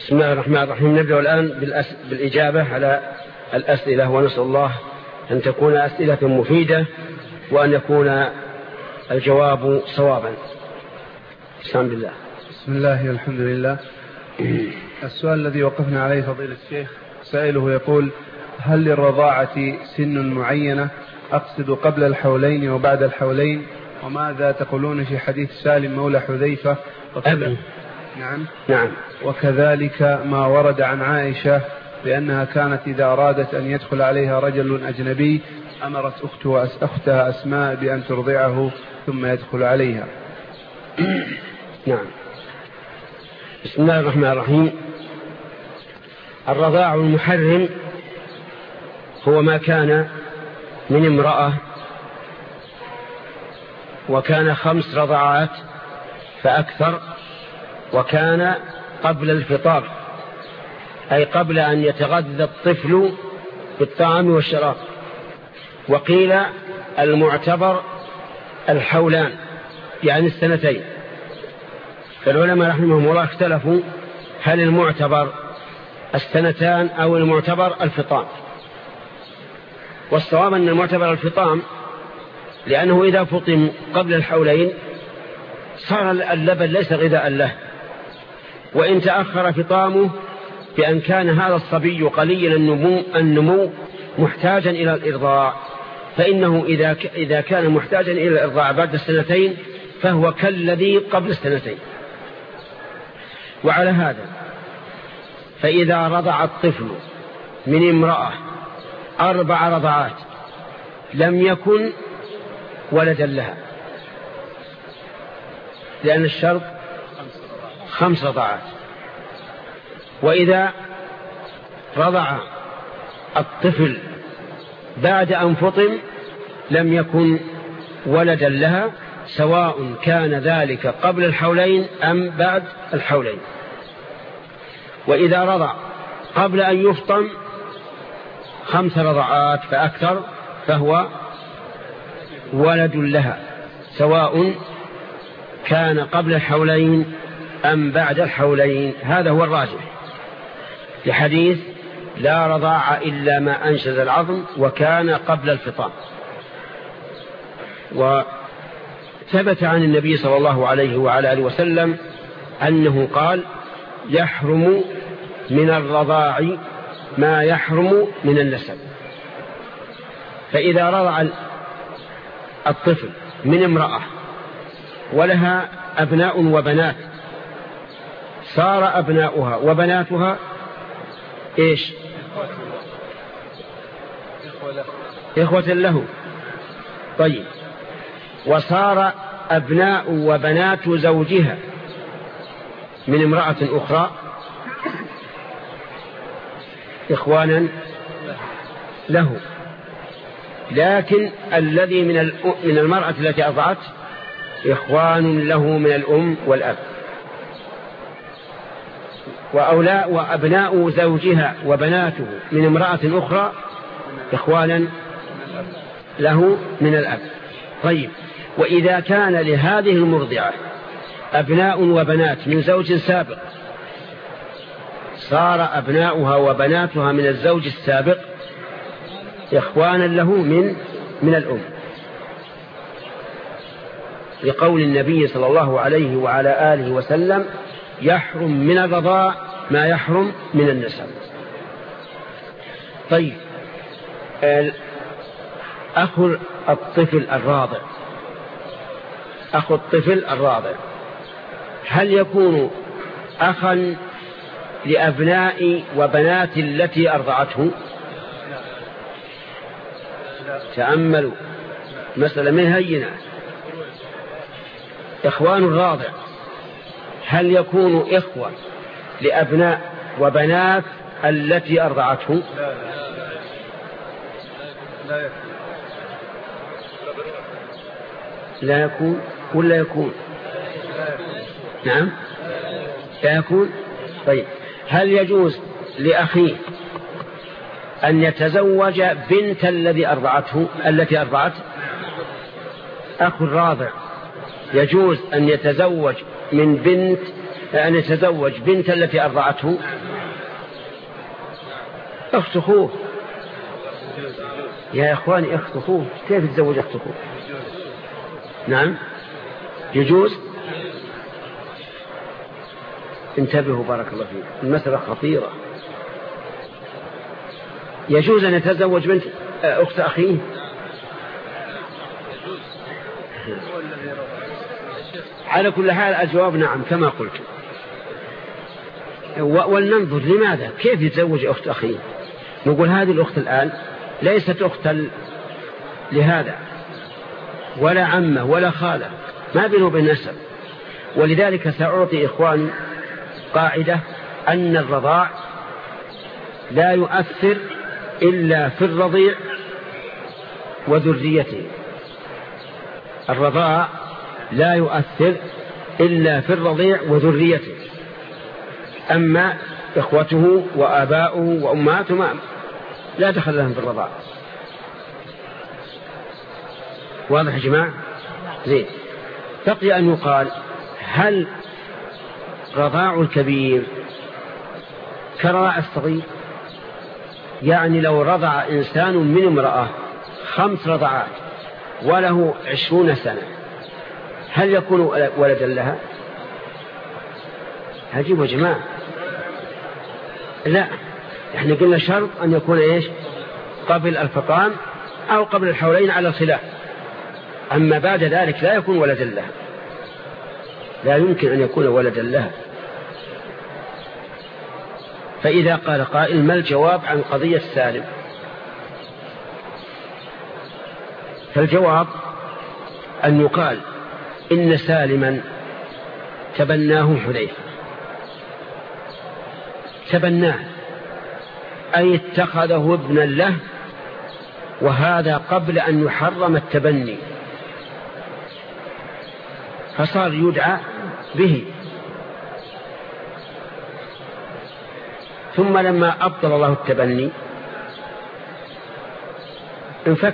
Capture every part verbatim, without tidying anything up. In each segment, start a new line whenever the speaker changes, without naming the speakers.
بسم الله الرحمن الرحيم. نبدأ الآن بالأس... بالإجابة على الأسئلة، ونسأل الله أن تكون أسئلة مفيدة وأن يكون الجواب صوابا. بسم الله.
بسم الله والحمد لله. السؤال الذي وقفنا عليه فضيلة الشيخ، سائله يقول: هل للرضاعة سن معينة؟ أقصد قبل الحولين وبعد الحولين، وماذا تقولون في حديث سالم مولى حذيفة؟
أبن.
نعم
نعم.
وكذلك ما ورد عن عائشة بأنها كانت إذا أرادت أن يدخل عليها رجل أجنبي أمرت أختها أسماء بأن ترضعه ثم يدخل عليها.
نعم. بسم الله الرحمن الرحيم. الرضاع المحرم هو ما كان من امرأة وكان خمس رضعات فأكثر، وكان قبل الفطام، أي قبل أن يتغذى الطفل بالطعام والشراب. وقيل المعتبر الحولان، يعني السنتين. فالعلماء رحمهم الله اختلفوا هل المعتبر السنتان أو المعتبر الفطام. والصواب أن المعتبر الفطام، لأنه إذا فطم قبل الحولين صار اللبن ليس غذاء له، وإن تأخر فطامه بأن كان هذا الصبي قليل النمو, النمو محتاجا إلى الإرضاع، فإنه إذا, إذا كان محتاجا إلى الإرضاع بعد السنتين فهو كالذي قبل السنتين. وعلى هذا فإذا رضع الطفل من امرأة أربع رضعات لم يكن ولدا لها، لأن الشرط خمس رضعات. وإذا رضع الطفل بعد أن فطم لم يكن ولدا لها، سواء كان ذلك قبل الحولين أم بعد الحولين. وإذا رضع قبل أن يفطم خمس رضعات فأكثر فهو ولد لها، سواء كان قبل الحولين أم بعد الحولين. هذا هو الراجح لحديث لا رضاع إلا ما أنشز العظم وكان قبل الفطام. وثبت عن النبي صلى الله عليه وعلى آله وسلم أنه قال: يحرم من الرضاع ما يحرم من النسب. فإذا رضع الطفل من امرأة ولها أبناء وبنات صار أبناؤها وبناتها إيش؟ إخوة له. طيب، وصار أبناء وبنات زوجها من امرأة أخرى إخوانا له، لكن الذي من من المرأة التي أرضعت إخوان له من الأم والأب. وأولاء وأبناء زوجها وبناته من امرأة أخرى إخوانا له من الأب. طيب، وإذا كان لهذه المرضعة أبناء وبنات من زوج سابق صار أبناؤها وبناتها من الزوج السابق إخوانا له من من الأم، لقول النبي صلى الله عليه وعلى آله وسلم: يحرم من الرضاع ما يحرم من النسب. طيب، أخو الطفل الراضع أخو الطفل الراضع هل يكون أخا لأبناء وبنات التي أرضعته؟ تأملوا مسألة من هينة. إخوان الراضع هل يكون إخوة لأبناء وبنات التي أرضعته؟ لا يكون ولا يكون؟ نعم لا يكون. طيب، هل يجوز لأخيه أن يتزوج بنت الذي أرضعته التي أرضعته؟ أخو الراضع يجوز أن يتزوج من بنت أن يتزوج بنت التي أرضعته أخت أخوه. يا إخواني أخت أخوه كيف يتزوج أخت أخوه؟ نعم يجوز. انتبهوا بارك الله فيكم، المسألة خطيرة. يجوز أن يتزوج بنت أخت أخيه؟ على كل حال الجواب نعم كما قلت. ولننظر لماذا كيف يتزوج أخت أخيه. نقول هذه الأخت الآن ليست أختا لهذا ولا عمه ولا خالة، ما بينه وبين نسب. ولذلك سأعطي إخواني قاعدة أن الرضاع لا يؤثر إلا في الرضيع وذريته. الرضاع لا يؤثر إلا في الرضيع وذريته، أما إخوته وآباؤه وأمهاته ما لا دخل لهم في الرضاع. واضح يا جماعة؟ زين. بقي أن يقال هل رضاع الكبير كرضاع الصغير؟ يعني لو رضع إنسان من امرأة خمس رضعات وله عشرون سنة هل يكون ولدا لها؟ عجيب يا جماعة. لا، احنا قلنا شرط أن يكون إيش؟ قبل الفطام أو قبل الحولين على الخلاف. أما بعد ذلك لا يكون ولدا لها، لا يمكن أن يكون ولدا لها. فإذا قال قائل ما الجواب عن قضية سالم؟ فالجواب أن يقال إن سالما تبناه حذيفة، تبناه أي اتخذه ابنا له، وهذا قبل أن يحرم التبني، فصار يدعى به. ثم لما أبطل الله التبني انفك.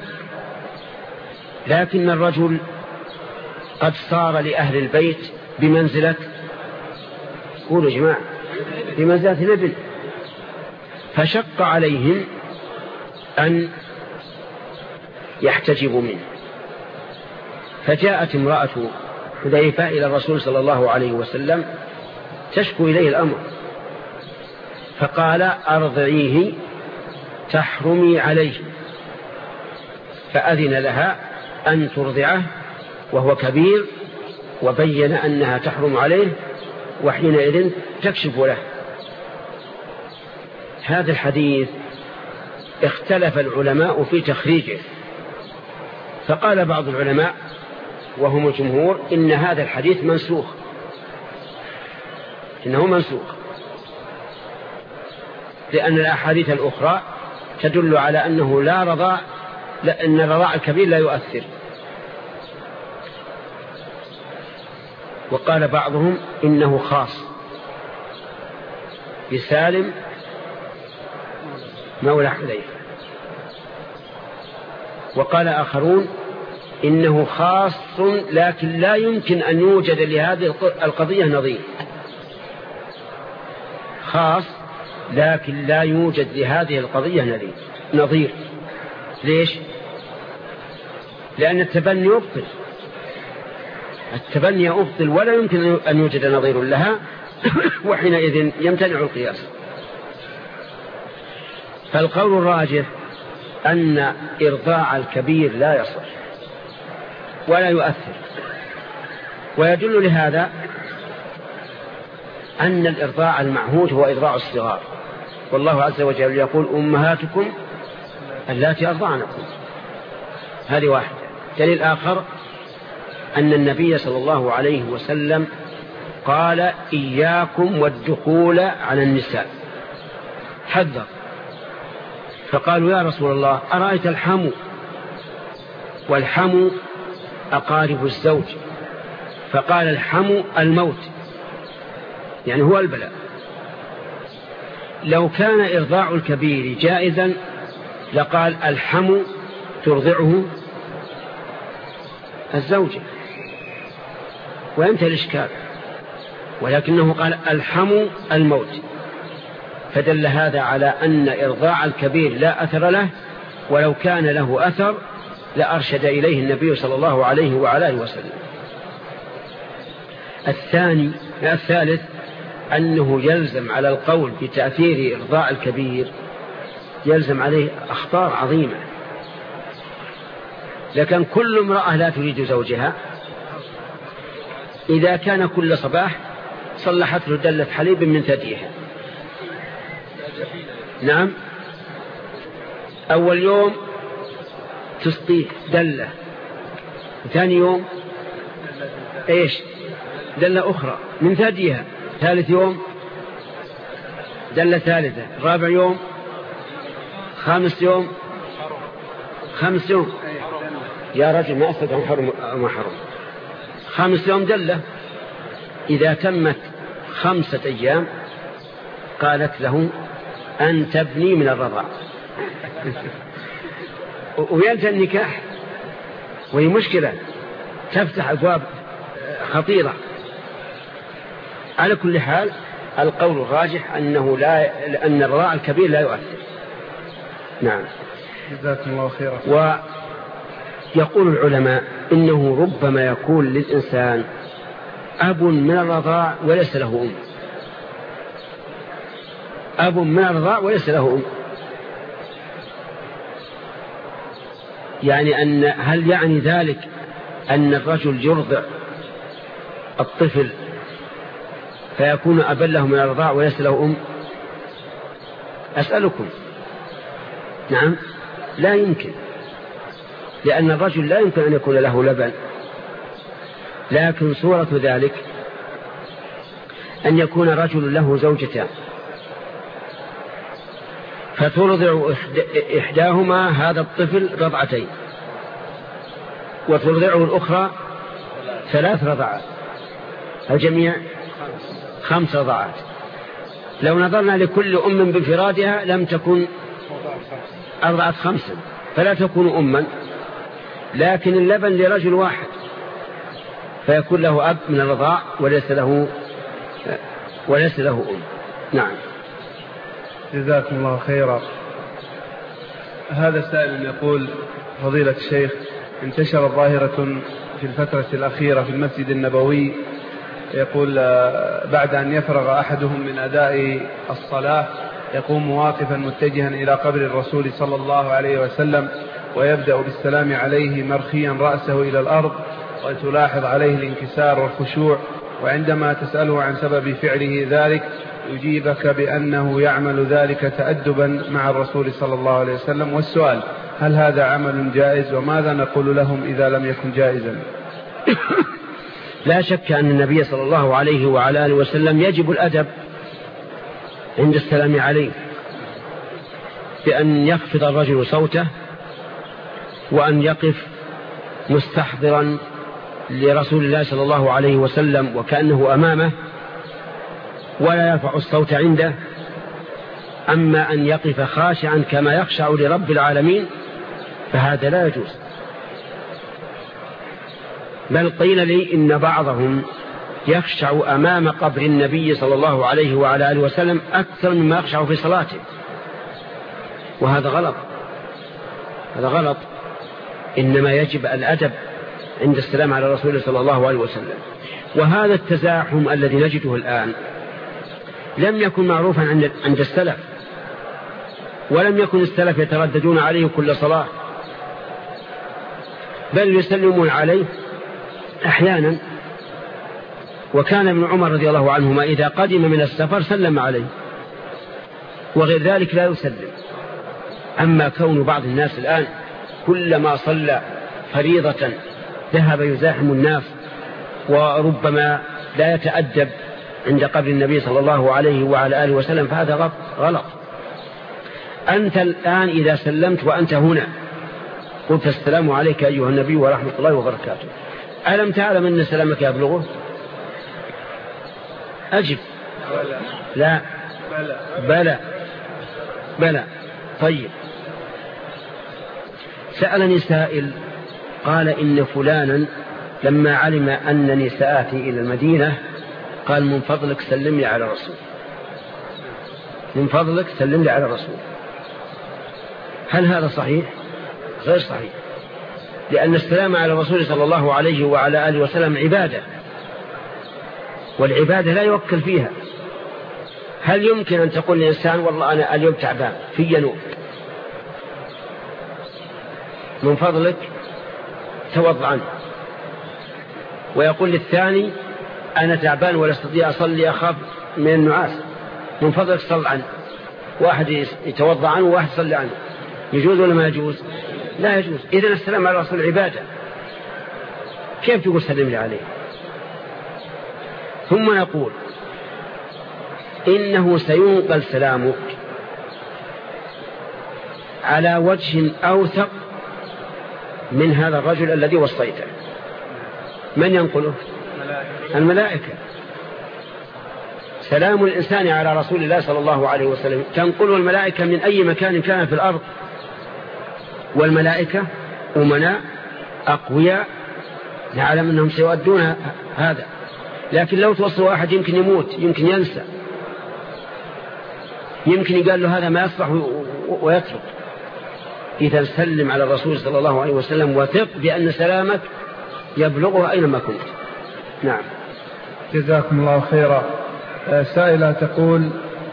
لكن الرجل قد صار لأهل البيت بمنزلة، قولوا يا جماعة، بمنزلة الابن، فشق عليهم أن يحتجبوا منه. فجاءت امرأة حذيفة إلى الرسول صلى الله عليه وسلم تشكو إليه الأمر، فقال أرضعيه تحرمي عليه، فأذن لها أن ترضعه وهو كبير، وبين أنها تحرم عليه، وحينئذ تكشف له. هذا الحديث اختلف العلماء في تخريجه، فقال بعض العلماء وهم الجمهور إن هذا الحديث منسوخ، إنه منسوخ، لأن الأحاديث الأخرى تدل على أنه لا رضاع، لأن الرضاع الكبير لا يؤثر. وقال بعضهم إنه خاص بسالم مولى حذيفة، وقال آخرون إنه خاص لكن لا يمكن أن يوجد لهذه القضية نظير، خاص لكن لا يوجد لهذه القضية نظير. ليش؟ لأن التبني يبطل، التبني يبطل ولا يمكن أن يوجد نظير لها، وحينئذ يمتنع القياس. فالقول الراجح أن إرضاع الكبير لا يصح ولا يؤثر، ويدل لهذا أن الإرضاع المعهود هو إرضاع الصغار، والله عز وجل يقول أمهاتكم اللاتي أرضعنكم. هذه واحدة. دليل آخر أن النبي صلى الله عليه وسلم قال إياكم والدخول على النساء، حذر. فقالوا يا رسول الله أرأيت الحمو؟ والحمو أقارب الزوج، فقال الحمو الموت، يعني هو البلاء. لو كان إرضاع الكبير جائزا لقال الحمو ترضعه الزوجة، وينتهي الإشكال. ولكنه قال الحموا الموت، فدل هذا على أن إرضاع الكبير لا أثر له، ولو كان له أثر لأرشد إليه النبي صلى الله عليه وعلى آله وسلم. الثاني الثالث أنه يلزم على القول بتأثير إرضاع الكبير، يلزم عليه أخطار عظيمة. لكن كل امرأة لا تريد زوجها إذا كان كل صباح صلحت له دلة حليب من ثديها، نعم، أول يوم تسقيه دلة، ثاني يوم إيش دلة أخرى من ثديها، ثالث يوم دلة ثالثة، رابع يوم، خامس يوم خامس يوم يا رجل ما أستطيع حرم ما حرم خامس يوم دلة. إذا تمت خمسة أيام قالت له أن تبني من الرضاع وينتهي النكاح، وهي مشكلة تفتح أبواب خطيرة. على كل حال القول الراجح أنه لا أن الرضاع الكبير لا يؤثر. نعم.
جزاكم الله خيرا.
ويقول العلماء إنه ربما يكون للإنسان أب من الرضاع وليس له أم، أب من الرضاع وليس له أم، يعني أن هل يعني ذلك أن الرجل يرضع الطفل فيكون أبا له من الرضاع وليس له أم؟ أسألكم. نعم، لا يمكن، لأن الرجل لا يمكن أن يكون له لبن، لكن صورة ذلك أن يكون رجل له زوجتان فترضع إحداهما هذا الطفل رضعتين وترضعه الأخرى ثلاث رضعات، الجميع خمس رضعات. لو نظرنا لكل أم بانفرادها لم تكن أرضعت خمسا، فلا تكون أما، لكن اللبن لرجل واحد فيكون له أب من الرضاع وليس له وليس له أم. نعم.
جزاكم الله خيرا. هذا سائل يقول: فضيلة الشيخ، انتشرت ظاهرة في الفترة الأخيرة في المسجد النبوي، يقول بعد أن يفرغ أحدهم من أداء الصلاة يقوم واقفا متجها إلى قبر الرسول صلى الله عليه وسلم ويبدأ بالسلام عليه مرخيا رأسه إلى الأرض، وتلاحظ عليه الانكسار والخشوع، وعندما تسأله عن سبب فعله ذلك يجيبك بأنه يعمل ذلك تأدبا مع الرسول صلى الله عليه وسلم. والسؤال: هل هذا عمل جائز، وماذا نقول لهم إذا لم يكن جائزا؟
لا شك أن النبي صلى الله عليه وعلى آله وسلم يجب الأدب عند السلام عليه، بأن يخفض الرجل صوته وأن يقف مستحضرا لرسول الله صلى الله عليه وسلم وكأنه أمامه ولا يرفع الصوت عنده. أما أن يقف خاشعا كما يخشع لرب العالمين فهذا لا يجوز. بل قيل لي إن بعضهم يخشع أمام قبر النبي صلى الله عليه وعلى آله وسلم أكثر مما يخشع في صلاته، وهذا غلط، هذا غلط. إنما يجب الأدب عند السلام على رسول صلى الله عليه وسلم. وهذا التزاحم الذي نجده الآن لم يكن معروفا عند السلف، ولم يكن السلف يترددون عليه كل صلاة، بل يسلمون عليه أحيانا. وكان ابن عمر رضي الله عنهما إذا قدم من السفر سلم عليه، وغير ذلك لا يسلم. أما كون بعض الناس الآن كلما صلى فريضة ذهب يزاحم الناس، وربما لا يتأدب عند قبر النبي صلى الله عليه وعلى آله وسلم، فهذا غلط. أنت الآن إذا سلمت وأنت هنا قلت: السلام عليك أيها النبي ورحمة الله وبركاته، ألم تعلم أن سلامك يبلغه؟ أجب: لا. بلى بلى. طيب، سألني سائل قال: إن فلانا لما علم أن نساءتي إلى المدينة قال من فضلك سلم لي على الرسول، من فضلك سلم لي على الرسول. هل هذا صحيح؟ غير صحيح، لأن السلام على الرسول صلى الله عليه وعلى آله وسلم عبادة، والعبادة لا يوكل فيها. هل يمكن أن تقول لإنسان والله أنا اليوم تعبان في ينوب، من فضلك توضأ عنه، ويقول للثاني أنا تعبان ولا استطيع أصلي أخاف من النعاس، من فضلك صل عنه، واحد يتوضأ عنه وواحد يصلي عنه، يجوز ولا ما يجوز؟ لا يجوز. إذن السلام على الرسول عبادة، كيف تقول سلم لي عليه؟ ثم نقول إنه سينقل سلامك على وجه أوثق من هذا الرجل الذي وصيته. من ينقله؟ الملائكة. سلام الإنسان على رسول الله صلى الله عليه وسلم تنقله الملائكة من أي مكان كان في الأرض، والملائكة أمناء أقوياء، نعلم أنهم سيؤدون هذا، لكن لو توصل واحد يمكن يموت، يمكن ينسى، يمكن يقال له هذا ما يصلح ويترك. إذا سلم على الرسول صلى الله عليه وسلم وثق بأن سلامك يبلغه أينما كنت. نعم.
جزاكم الله خيرا. سائلة تقول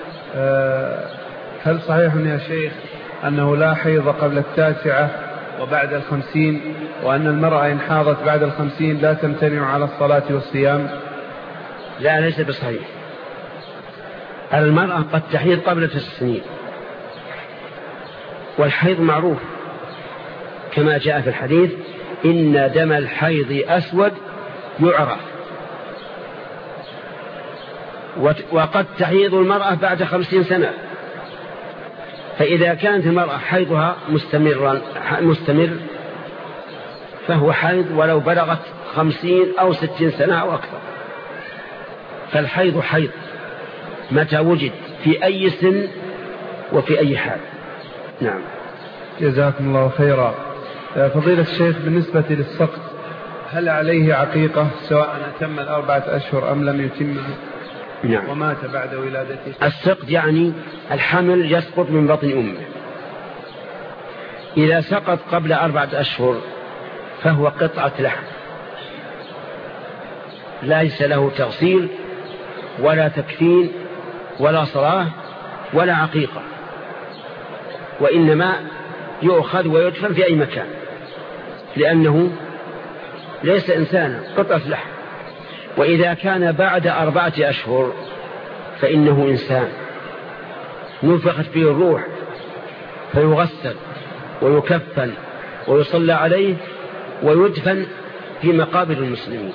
هل صحيح يا شيخ أنه لا حيض قبل التاسعة وبعد الخمسين، وأن المرأة إن حاضت بعد الخمسين لا تمتنع على الصلاة والصيام؟
لا، ليس بصحيح. المرأة قد تحيض قبل تسع سنين، والحيض معروف كما جاء في الحديث إن دم الحيض أسود يعرف، وقد تحيض المرأة بعد خمسين سنة. فإذا كانت المرأة حيضها مستمرا مستمر فهو حيض ولو بلغت خمسين أو ستين سنة أو أكثر. فالحيض حيض متى وجد في أي سن وفي أي حال. نعم.
جزاكم الله خيرا. فضيلة الشيخ بالنسبة للسقط هل عليه عقيقة سواء أتم الأربعة أشهر أم لم يتمها؟
نعم.
ومات بعد ولادته.
السقط يعني الحمل يسقط من بطن أمه. إذا سقط قبل أربعة أشهر فهو قطعة لحم، ليس له تغسيل ولا تكفين ولا صلاة ولا عقيقة، وإنما يؤخذ ويدفن في أي مكان، لأنه ليس إنسانا، قطعة لحم. وإذا كان بعد أربعة أشهر فإنه إنسان نفخت فيه الروح، فيغسل ويكفن ويصلى عليه ويدفن في مقابر المسلمين،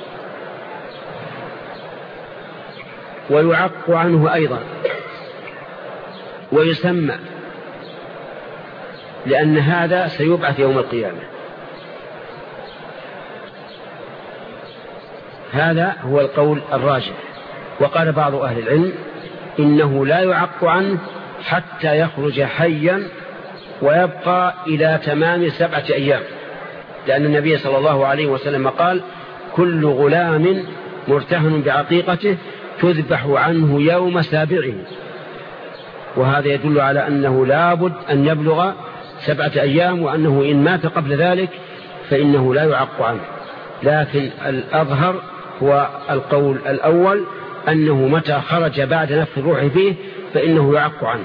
ويعق عنه أيضا ويسمى، لأن هذا سيبعث يوم القيامة. هذا هو القول الراجح. وقال بعض أهل العلم إنه لا يعق عنه حتى يخرج حيا ويبقى إلى تمام سبعة أيام، لأن النبي صلى الله عليه وسلم قال كل غلام مرتهن بعقيقته تذبح عنه يوم سابعه، وهذا يدل على أنه لابد أن يبلغ سبعة أيام، وأنه إن مات قبل ذلك فإنه لا يعق عنه. لكن الأظهر هو القول الأول أنه متى خرج بعد نفخ الروح فيه فإنه يعق عنه.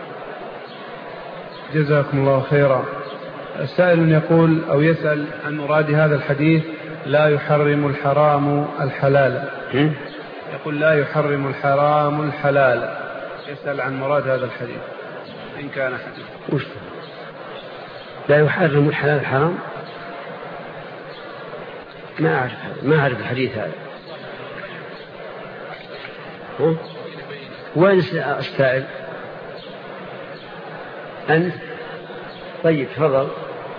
جزاكم الله خيرا. السائل يقول أو يسأل عن مراد هذا الحديث لا يحرم الحرام الحلال. يقول لا يحرم الحرام الحلال، يسأل عن مراد هذا الحديث إن كان حديث.
لا يحرم الحلال الحرام، ما أعرف ما أعرف الحديث هذا. ها؟ وين السائل؟ أنت؟ طيب تفضل.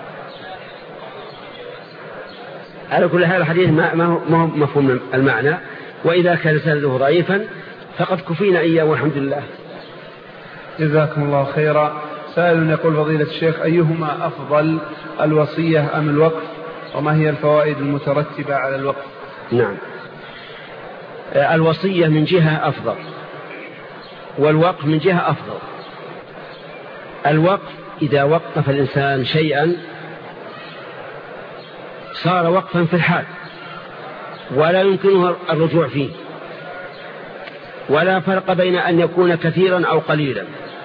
على كل حال الحديث ما هو مفهوم المعنى، وإذا كان سنده ضعيفا فقد كفينا إياه والحمد لله.
جزاكم الله خيرا. سائل يقول فضيلة الشيخ أيهما أفضل، الوصية أم الوقف، وما هي الفوائد المترتبة على الوقف؟
نعم، الوصية من جهة أفضل والوقف من جهة أفضل. الوقف إذا وقف الإنسان شيئا صار وقفا في الحال ولا يمكنه الرجوع فيه، ولا فرق بين أن يكون كثيرا أو قليلا.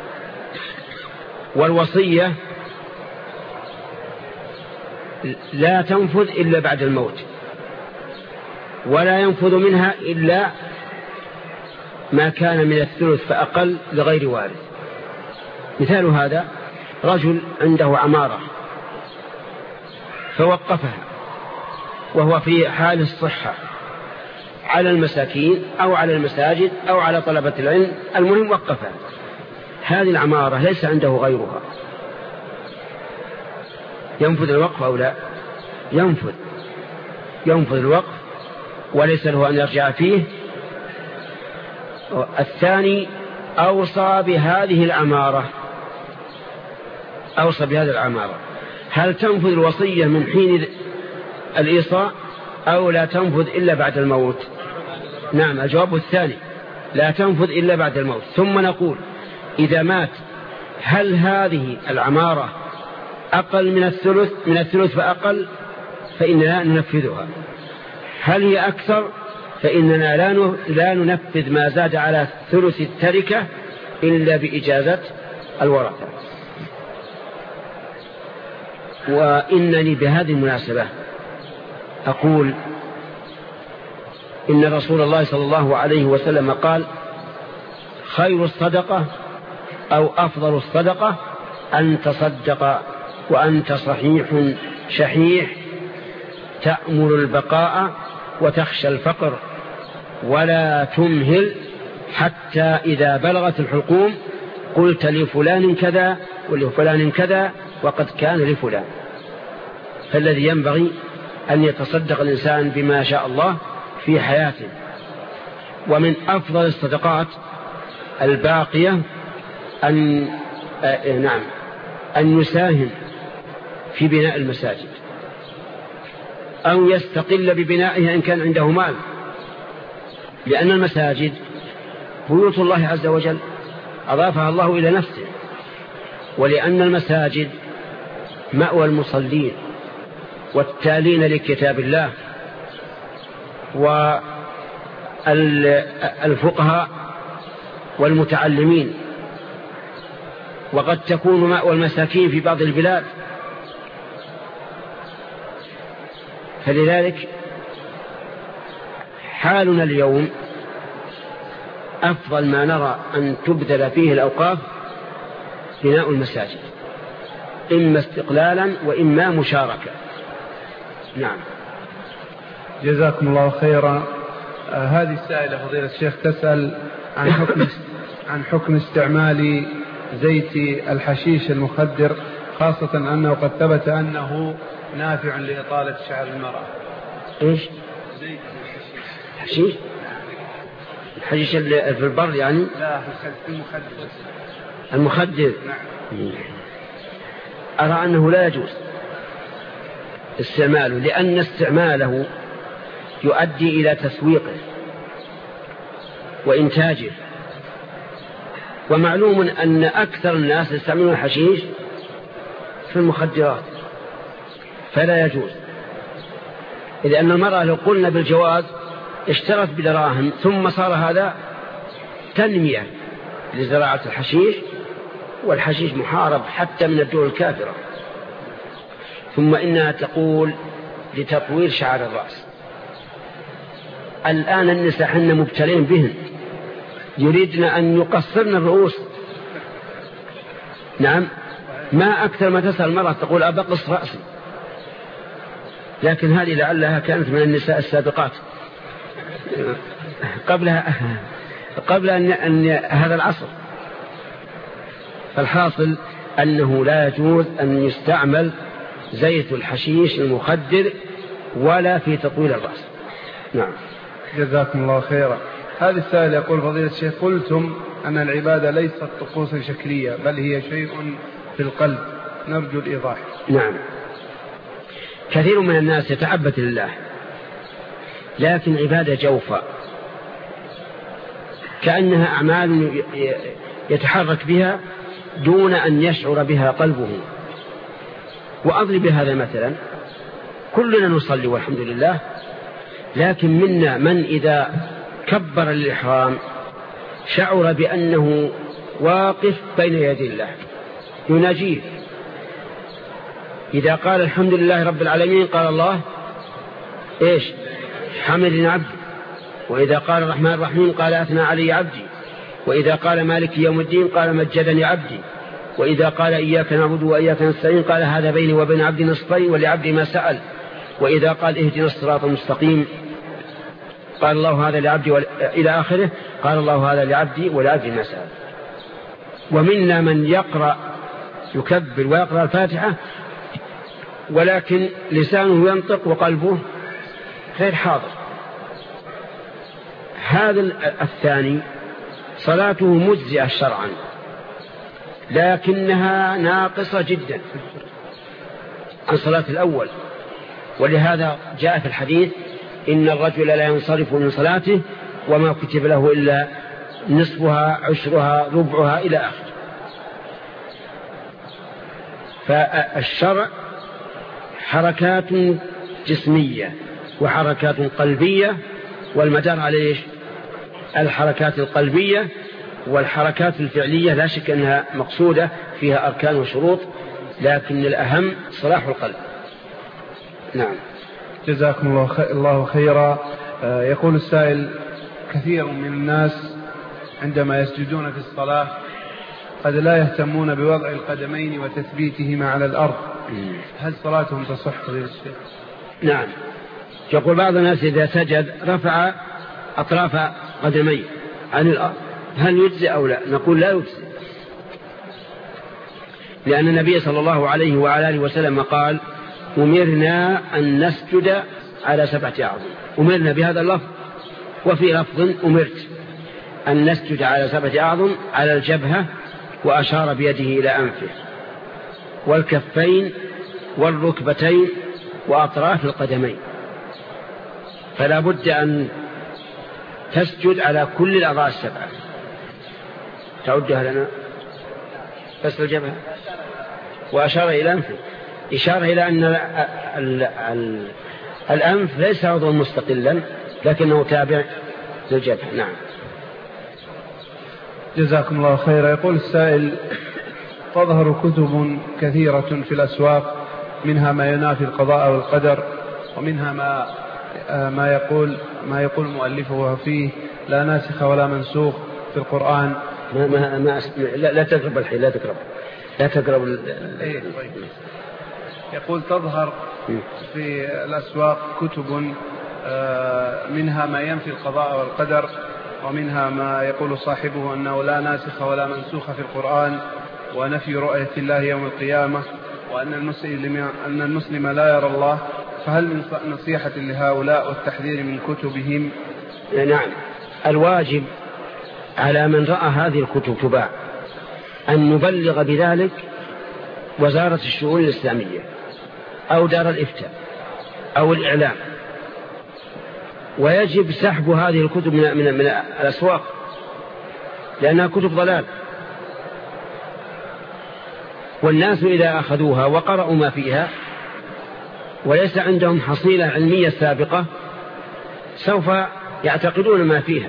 والوصية لا تنفذ إلا بعد الموت، ولا ينفذ منها إلا ما كان من الثلث فأقل لغير وارث. مثال هذا رجل عنده عمارة فوقفها وهو في حال الصحة على المساكين أو على المساجد أو على طلبة العلم، المهم وقفها. هذه العمارة ليس عنده غيرها، ينفذ الوقف أو لا؟ ينفذ ينفذ الوقف وليس له أن يرجع فيه. الثاني أوصى بهذه العمارة أوصى بهذه العمارة هل تنفذ الوصية من حين الإيصاء أو لا تنفذ إلا بعد الموت؟ نعم، الجواب الثاني، لا تنفذ إلا بعد الموت. ثم نقول إذا مات هل هذه العمارة أقل من الثلث من الثلث فأقل فإننا ننفذها، هل هي أكثر فإننا لا ننفذ ما زاد على ثلث التركة إلا بإجازة الورثة. وإنني بهذه المناسبة أقول إن رسول الله صلى الله عليه وسلم قال خير الصدقة أو أفضل الصدقة أن تصدق وأنت صحيح شحيح تأمل البقاء وتخشى الفقر ولا تمهل حتى إذا بلغت الحلقوم قلت لفلان كذا ولفلان كذا وقد كان لفلان. فالذي ينبغي أن يتصدق الإنسان بما شاء الله في حياته. ومن أفضل الصدقات الباقية أن آه نعم أن يساهم في بناء المساجد أو يستقل ببنائها إن كان عنده مال، لأن المساجد بيوت الله عز وجل أضافها الله إلى نفسه، ولأن المساجد مأوى المصلين والتالين لكتاب الله والفقهاء والمتعلمين، وقد تكون مأوى المساكين في بعض البلاد. فلذلك حالنا اليوم أفضل ما نرى أن تبذل فيه الأوقاف بناء المساجد، إما استقلالا وإما مشاركة. نعم.
جزاكم الله خيرا. آه هذه السائلة فضيلة الشيخ تسأل عن حكم عن حكم استعمال زيت الحشيش المخدر، خاصة أنه قد ثبت أنه نافع لإطالة شعر المرأة.
إيش؟
زيت
الحشيش. الحشيش اللي في البر يعني؟
لا، المخدر.
المخدر.
نعم.
أرى أنه لا يجوز استعماله، لأن استعماله يؤدي إلى تسويقه وإنتاجه، ومعلوم أن أكثر الناس يستعملون الحشيش في المخدرات، فلا يجوز. إذ أن المرأة لو قلنا بالجواز اشترت بدراهم ثم صار هذا تنمية لزراعة الحشيش، والحشيش محارب حتى من الدول الكافرة. ثم إنها تقول لتطويل شعر الرأس. الآن النساء حنا مبتلين بهن، يريدن أن يقصرن الرؤوس. نعم، ما أكثر ما تسأل المرأة تقول أبقص رأسي، لكن هذه لعلها كانت من النساء السابقات قبل قبل أن, أن هذا العصر. فالحاصل أنه لا يجوز أن يستعمل زيت الحشيش المخدر ولا في تطويل الرأس. نعم.
جزاكم الله خيرا. هذا السائل يقول فضيلة الشيخ قلتم أن العبادة ليست طقوسا شكلية بل هي شيء في القلب، نرجو الإيضاح.
نعم، كثير من الناس يتعبد لله لكن عبادة جوفاء كأنها أعمال يتحرك بها دون أن يشعر بها قلبه. وأضرب بهذا مثلا، كلنا نصلي والحمد لله، لكن منا من إذا كبر للإحرام شعر بأنه واقف بين يدي الله يناجيه. إذا قال الحمد لله رب العالمين قال الله إيش؟ حمدني عبدي. وإذا قال الرحمن الرحيم قال أثنى علي عبدي. وإذا قال مالك يوم الدين قال مجدني عبدي. وإذا قال إياك نعبد وإياك نستعين قال هذا بيني وبين عبدي نصفين ولعبدي ما سأل. وإذا قال اهدنا الصراط المستقيم قال الله هذا لعبدي ول... إلى آخره، قال الله هذا لعبدي ولعبدي ما سأل. ومنا من يقرأ يكبر ويقرأ الفاتحة ولكن لسانه ينطق وقلبه غير حاضر. هذا الثاني صلاته مجزئة شرعا لكنها ناقصة جدا عن صلاة الأول. ولهذا جاء في الحديث إن الرجل لا ينصرف من صلاته وما كتب له إلا نصفها عشرها ربعها إلى آخر. فالشرع حركات جسمية وحركات قلبية، والمدار عليه الحركات القلبية، والحركات الفعلية لا شك أنها مقصودة فيها أركان وشروط، لكن الأهم صلاح القلب. نعم.
جزاكم الله خيرا. يقول السائل: كثير من الناس عندما يسجدون في الصلاة قد لا يهتمون بوضع القدمين وتثبيتهما على الأرض، هل صلاتهم تصح فضيلة الشيخ؟
نعم. يقول بعض الناس إذا سجد رفع أطراف قدميه عن الأرض، هل يجزي أو لا؟ نقول لا يجزي، لأن النبي صلى الله عليه وعلى آله وسلم قال: أمرنا أن نسجد على سبعة أعظم. أمرنا بهذا اللفظ، وفي لفظ أمرت أن نسجد على سبعة أعظم على الجبهة، وأشار بيده إلى أنفه والكفين والركبتين وأطراف القدمين. فلا بد أن تسجد على كل الأعضاء السبعة. تعدها لنا بس الجبهة، وأشار إلى أنفه، إشارة إلى أن ال ال ال الأنف ليس عضوا مستقلا لكنه تابع للجبهة. نعم.
جزاكم الله خيرا. يقول السائل: تظهر كتب كثيرة في الأسواق، منها ما ينافي القضاء والقدر، ومنها ما ما يقول ما يقول مؤلفه فيه لا ناسخ ولا منسوخ في القرآن.
ما ما ما لا, لا تقرب الحين، لا تقرب لا تقرب ال...
إيه طيب. يقول: تظهر في الأسواق كتب منها ما ينفي القضاء والقدر، ومنها ما يقول صاحبه أنه لا ناسخ ولا منسوخ في القرآن، ونفي رؤية الله يوم القيامة، وأن المسلم, أن المسلم لا يرى الله. فهل من نصيحة لهؤلاء والتحذير من كتبهم؟
نعم. الواجب على من رأى هذه الكتب تباع أن نبلغ بذلك وزارة الشؤون الإسلامية أو دار الإفتاء أو الإعلام، ويجب سحب هذه الكتب من, من, من الأسواق، لأنها كتب ضلال. والناس إذا أخذوها وقرأوا ما فيها وليس عندهم حصيلة علمية سابقة سوف يعتقدون ما فيها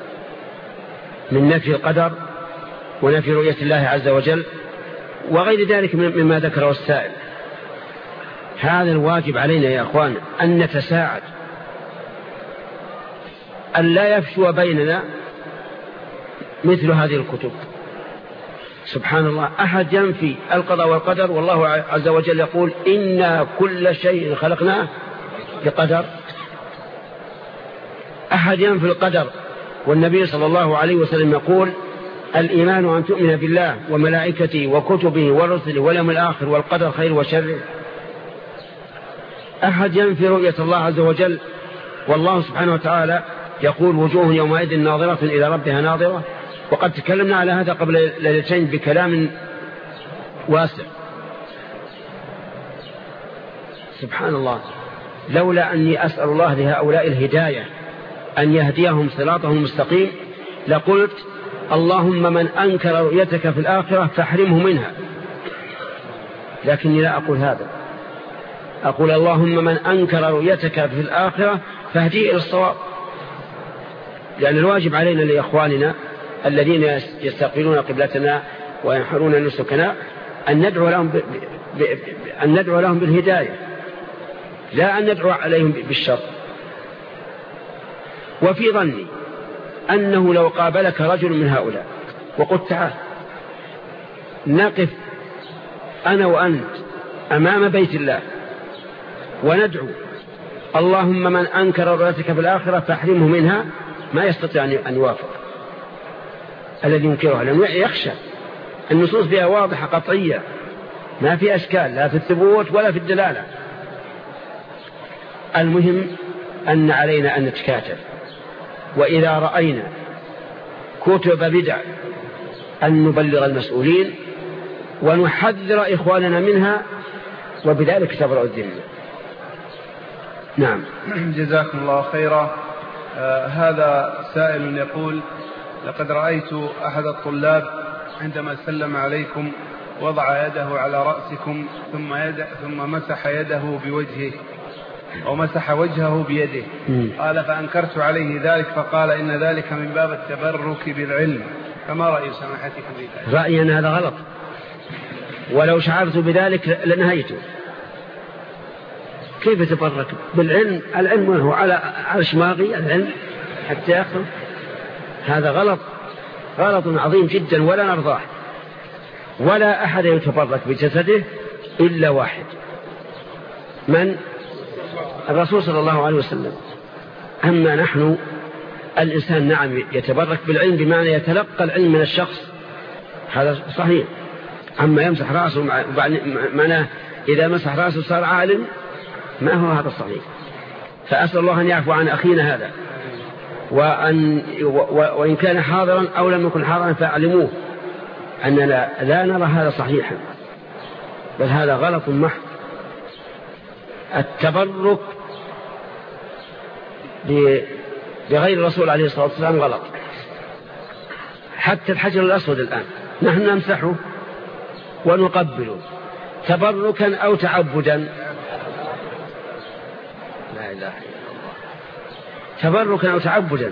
من نفي القدر ونفي رؤية الله عز وجل وغير ذلك مما ذكره السائل. هذا الواجب علينا يا أخوانا أن نتساعد، أن لا يفشو بيننا مثل هذه الكتب. سبحان الله، أحد ينفي القضاء والقدر والله عز وجل يقول: إنا كل شيء خلقناه بقدر. أحد ينفي القدر والنبي صلى الله عليه وسلم يقول: الإيمان أن تؤمن بالله وملائكته وكتبه ورسله واليوم الآخر والقدر خير وشر. أحد ينفي رؤية الله عز وجل والله سبحانه وتعالى يقول: وجوه يومئذ ناظرة إلى ربها ناظرة. وقد تكلمنا على هذا قبل ليلتين بكلام واسع. سبحان الله، لولا أني أسأل الله لهؤلاء الهداية أن يهديهم صراطهم المستقيم لقلت اللهم من أنكر رؤيتك في الآخرة فاحرمه منها، لكني لا أقول هذا، أقول اللهم من أنكر رؤيتك في الآخرة فاهديه إلى الصواب. لأن الواجب علينا لإخواننا الذين يستقبلون قبلتنا وينحرون نسكنا أن ندعو لهم, ب... ب... أن ندعو لهم بالهداية، لا أن ندعو عليهم بالشر. وفي ظني أنه لو قابلك رجل من هؤلاء وقلت تعال نقف أنا وأنت أمام بيت الله وندعو اللهم من أنكر رؤيتك في الآخرة فاحرمه منها، ما يستطيع أن يوافق الذي ينكرها، لأنه يخشى. النصوص فيها واضحة قطعية، ما في أشكال لا في الثبوت ولا في الدلالة. المهم أن علينا أن نتكاتف، وإذا رأينا كتب بدع أن نبلغ المسؤولين ونحذر إخواننا منها، وبذلك تبرأ الذمة. نعم.
جزاكم الله خيرا. آه هذا سائل يقول لقد رأيت أحد الطلاب عندما سلم عليكم وضع يده على رأسكم ثم, يد ثم مسح يده بوجهه أو مسح وجهه بيده، قال فأنكرت عليه ذلك فقال إن ذلك من باب التبرك بالعلم، فما رأي سماحتكم بذلك؟
رأيي أن هذا غلط، ولو شعرت بذلك لنهيته. كيف تبرك بالعلم؟ العلم هو على على شماغي العلم حتى يأخذ، هذا غلط، غلط عظيم جدا ولا نرضاه. ولا أحد يتبرك بجسده إلا واحد، من؟ الرسول صلى الله عليه وسلم. أما نحن الإنسان نعم يتبرك بالعلم بمعنى يتلقى العلم من الشخص، هذا صحيح. أما يمسح رأسه معناه إذا مسح رأسه صار عالم، ما هو هذا الصحيح. فأسأل الله أن يعفو عن أخينا هذا، وأن وإن كان حاضرا أو لم يكن حاضرا فأعلموه أننا لا نرى هذا صحيحا، بل هذا غلط محض. التبرك بغير الرسول عليه الصلاة والسلام غلط. حتى الحجر الأسود الآن نحن نمسحه ونقبله تبركا أو تعبدا، لا إله إلا الله، تبركا أو تعبدا،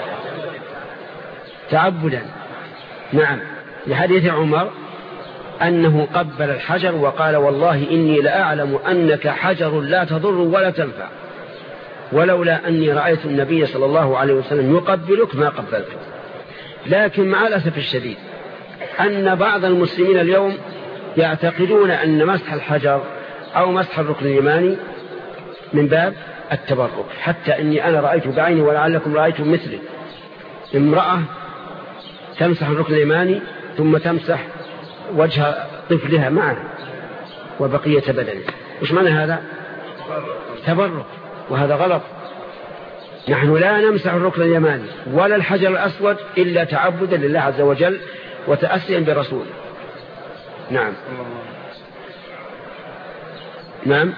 تعبدا. نعم، لحديث عمر أنه قبل الحجر وقال والله إني لأعلم أنك حجر لا تضر ولا تنفع، ولولا أني رأيت النبي صلى الله عليه وسلم يقبلك ما قبلته. لكن مع الأسف الشديد أن بعض المسلمين اليوم يعتقدون أن مسح الحجر أو مسح الركن اليماني من باب التبرك، حتى أني أنا رأيت بعيني ولعلكم رأيتم مثلي امرأة تمسح الركن اليماني ثم تمسح وجه طفلها معه وبقية بدنه. وش معنى هذا؟ تبرك، وهذا غلط. نحن لا نمسح الركن اليماني ولا الحجر الأسود إلا تعبدا لله عز وجل وتأسيا برسوله. نعم. نعم،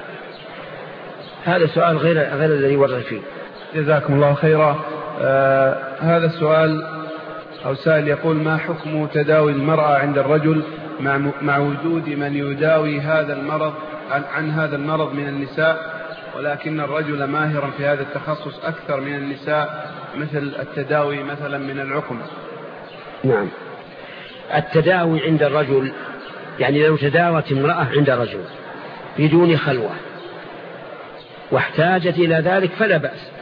هذا السؤال غير غير الذي ورد فيه.
جزاكم الله خيرا. آه هذا السؤال أو سائل يقول ما حكم تداوي المرأة عند الرجل مع, مع وجود من يداوي هذا المرض عن, عن هذا المرض من النساء، ولكن الرجل ماهرا في هذا التخصص أكثر من النساء، مثل التداوي مثلا من العقم؟
نعم، التداوي عند الرجل يعني لو تداوت امرأة عند رجل بدون خلوة واحتاجت إلى ذلك فلا بأس،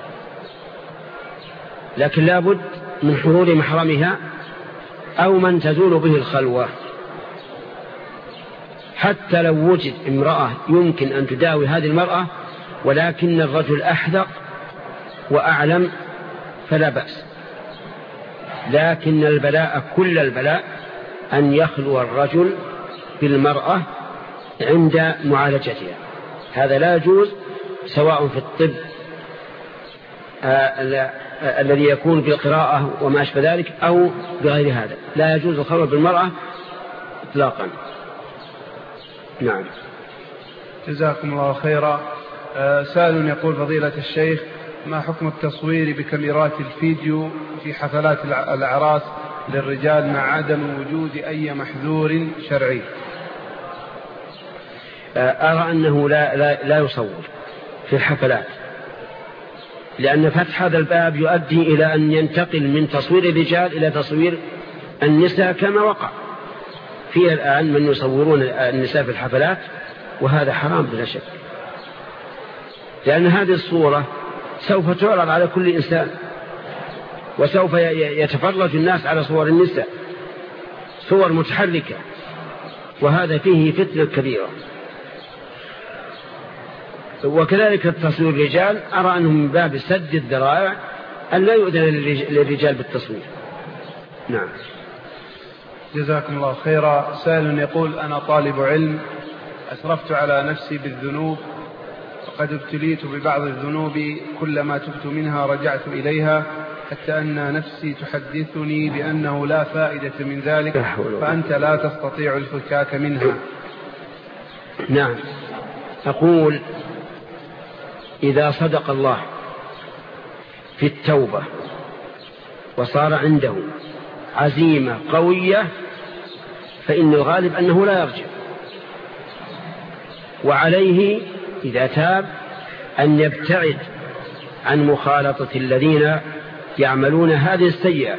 لكن لابد من حضور محرمها أو من تزول به الخلوة. حتى لو وجد امرأة يمكن أن تداوي هذه المرأة ولكن الرجل أحذق وأعلم فلا بأس، لكن البلاء كل البلاء أن يخلو الرجل بالمرأة عند معالجتها، هذا لا يجوز، سواء في الطب آه الذي يكون بالقراءة وما أشبه ذلك أو بغير هذا، لا يجوز الخلوة بالمرأة إطلاقا. نعم.
جزاكم الله خيرا. آه سائل يقول فضيلة الشيخ ما حكم التصوير بكاميرات الفيديو في حفلات الأعراس للرجال مع عدم وجود أي محذور شرعي؟
أرى أنه لا, لا, لا يصور في الحفلات، لأن فتح هذا الباب يؤدي إلى أن ينتقل من تصوير الرجال إلى تصوير النساء كما وقع فيه الآن من يصورون النساء في الحفلات، وهذا حرام بلا شك، لأن هذه الصورة سوف تعرض على كل إنسان، وسوف يتفرج الناس على صور النساء، صور متحركة، وهذا فيه فتنة كبيرة. وكذلك التصوير الرجال أرى أنه من باب سد الذرائع أن لا يؤذن للرجال بالتصوير. نعم.
جزاكم الله خيرا. سائل يقول: أنا طالب علم، أسرفت على نفسي بالذنوب، وقد ابتليت ببعض الذنوب، كلما تبت منها رجعت إليها، حتى أن نفسي تحدثني بأنه لا فائدة من ذلك، فأنت لا تستطيع الفكاك منها.
نعم. أقول: إذا صدق الله في التوبة وصار عنده عزيمة قوية فإن الغالب أنه لا يرجع، وعليه إذا تاب أن يبتعد عن مخالطة الذين يعملون هذه السيئة.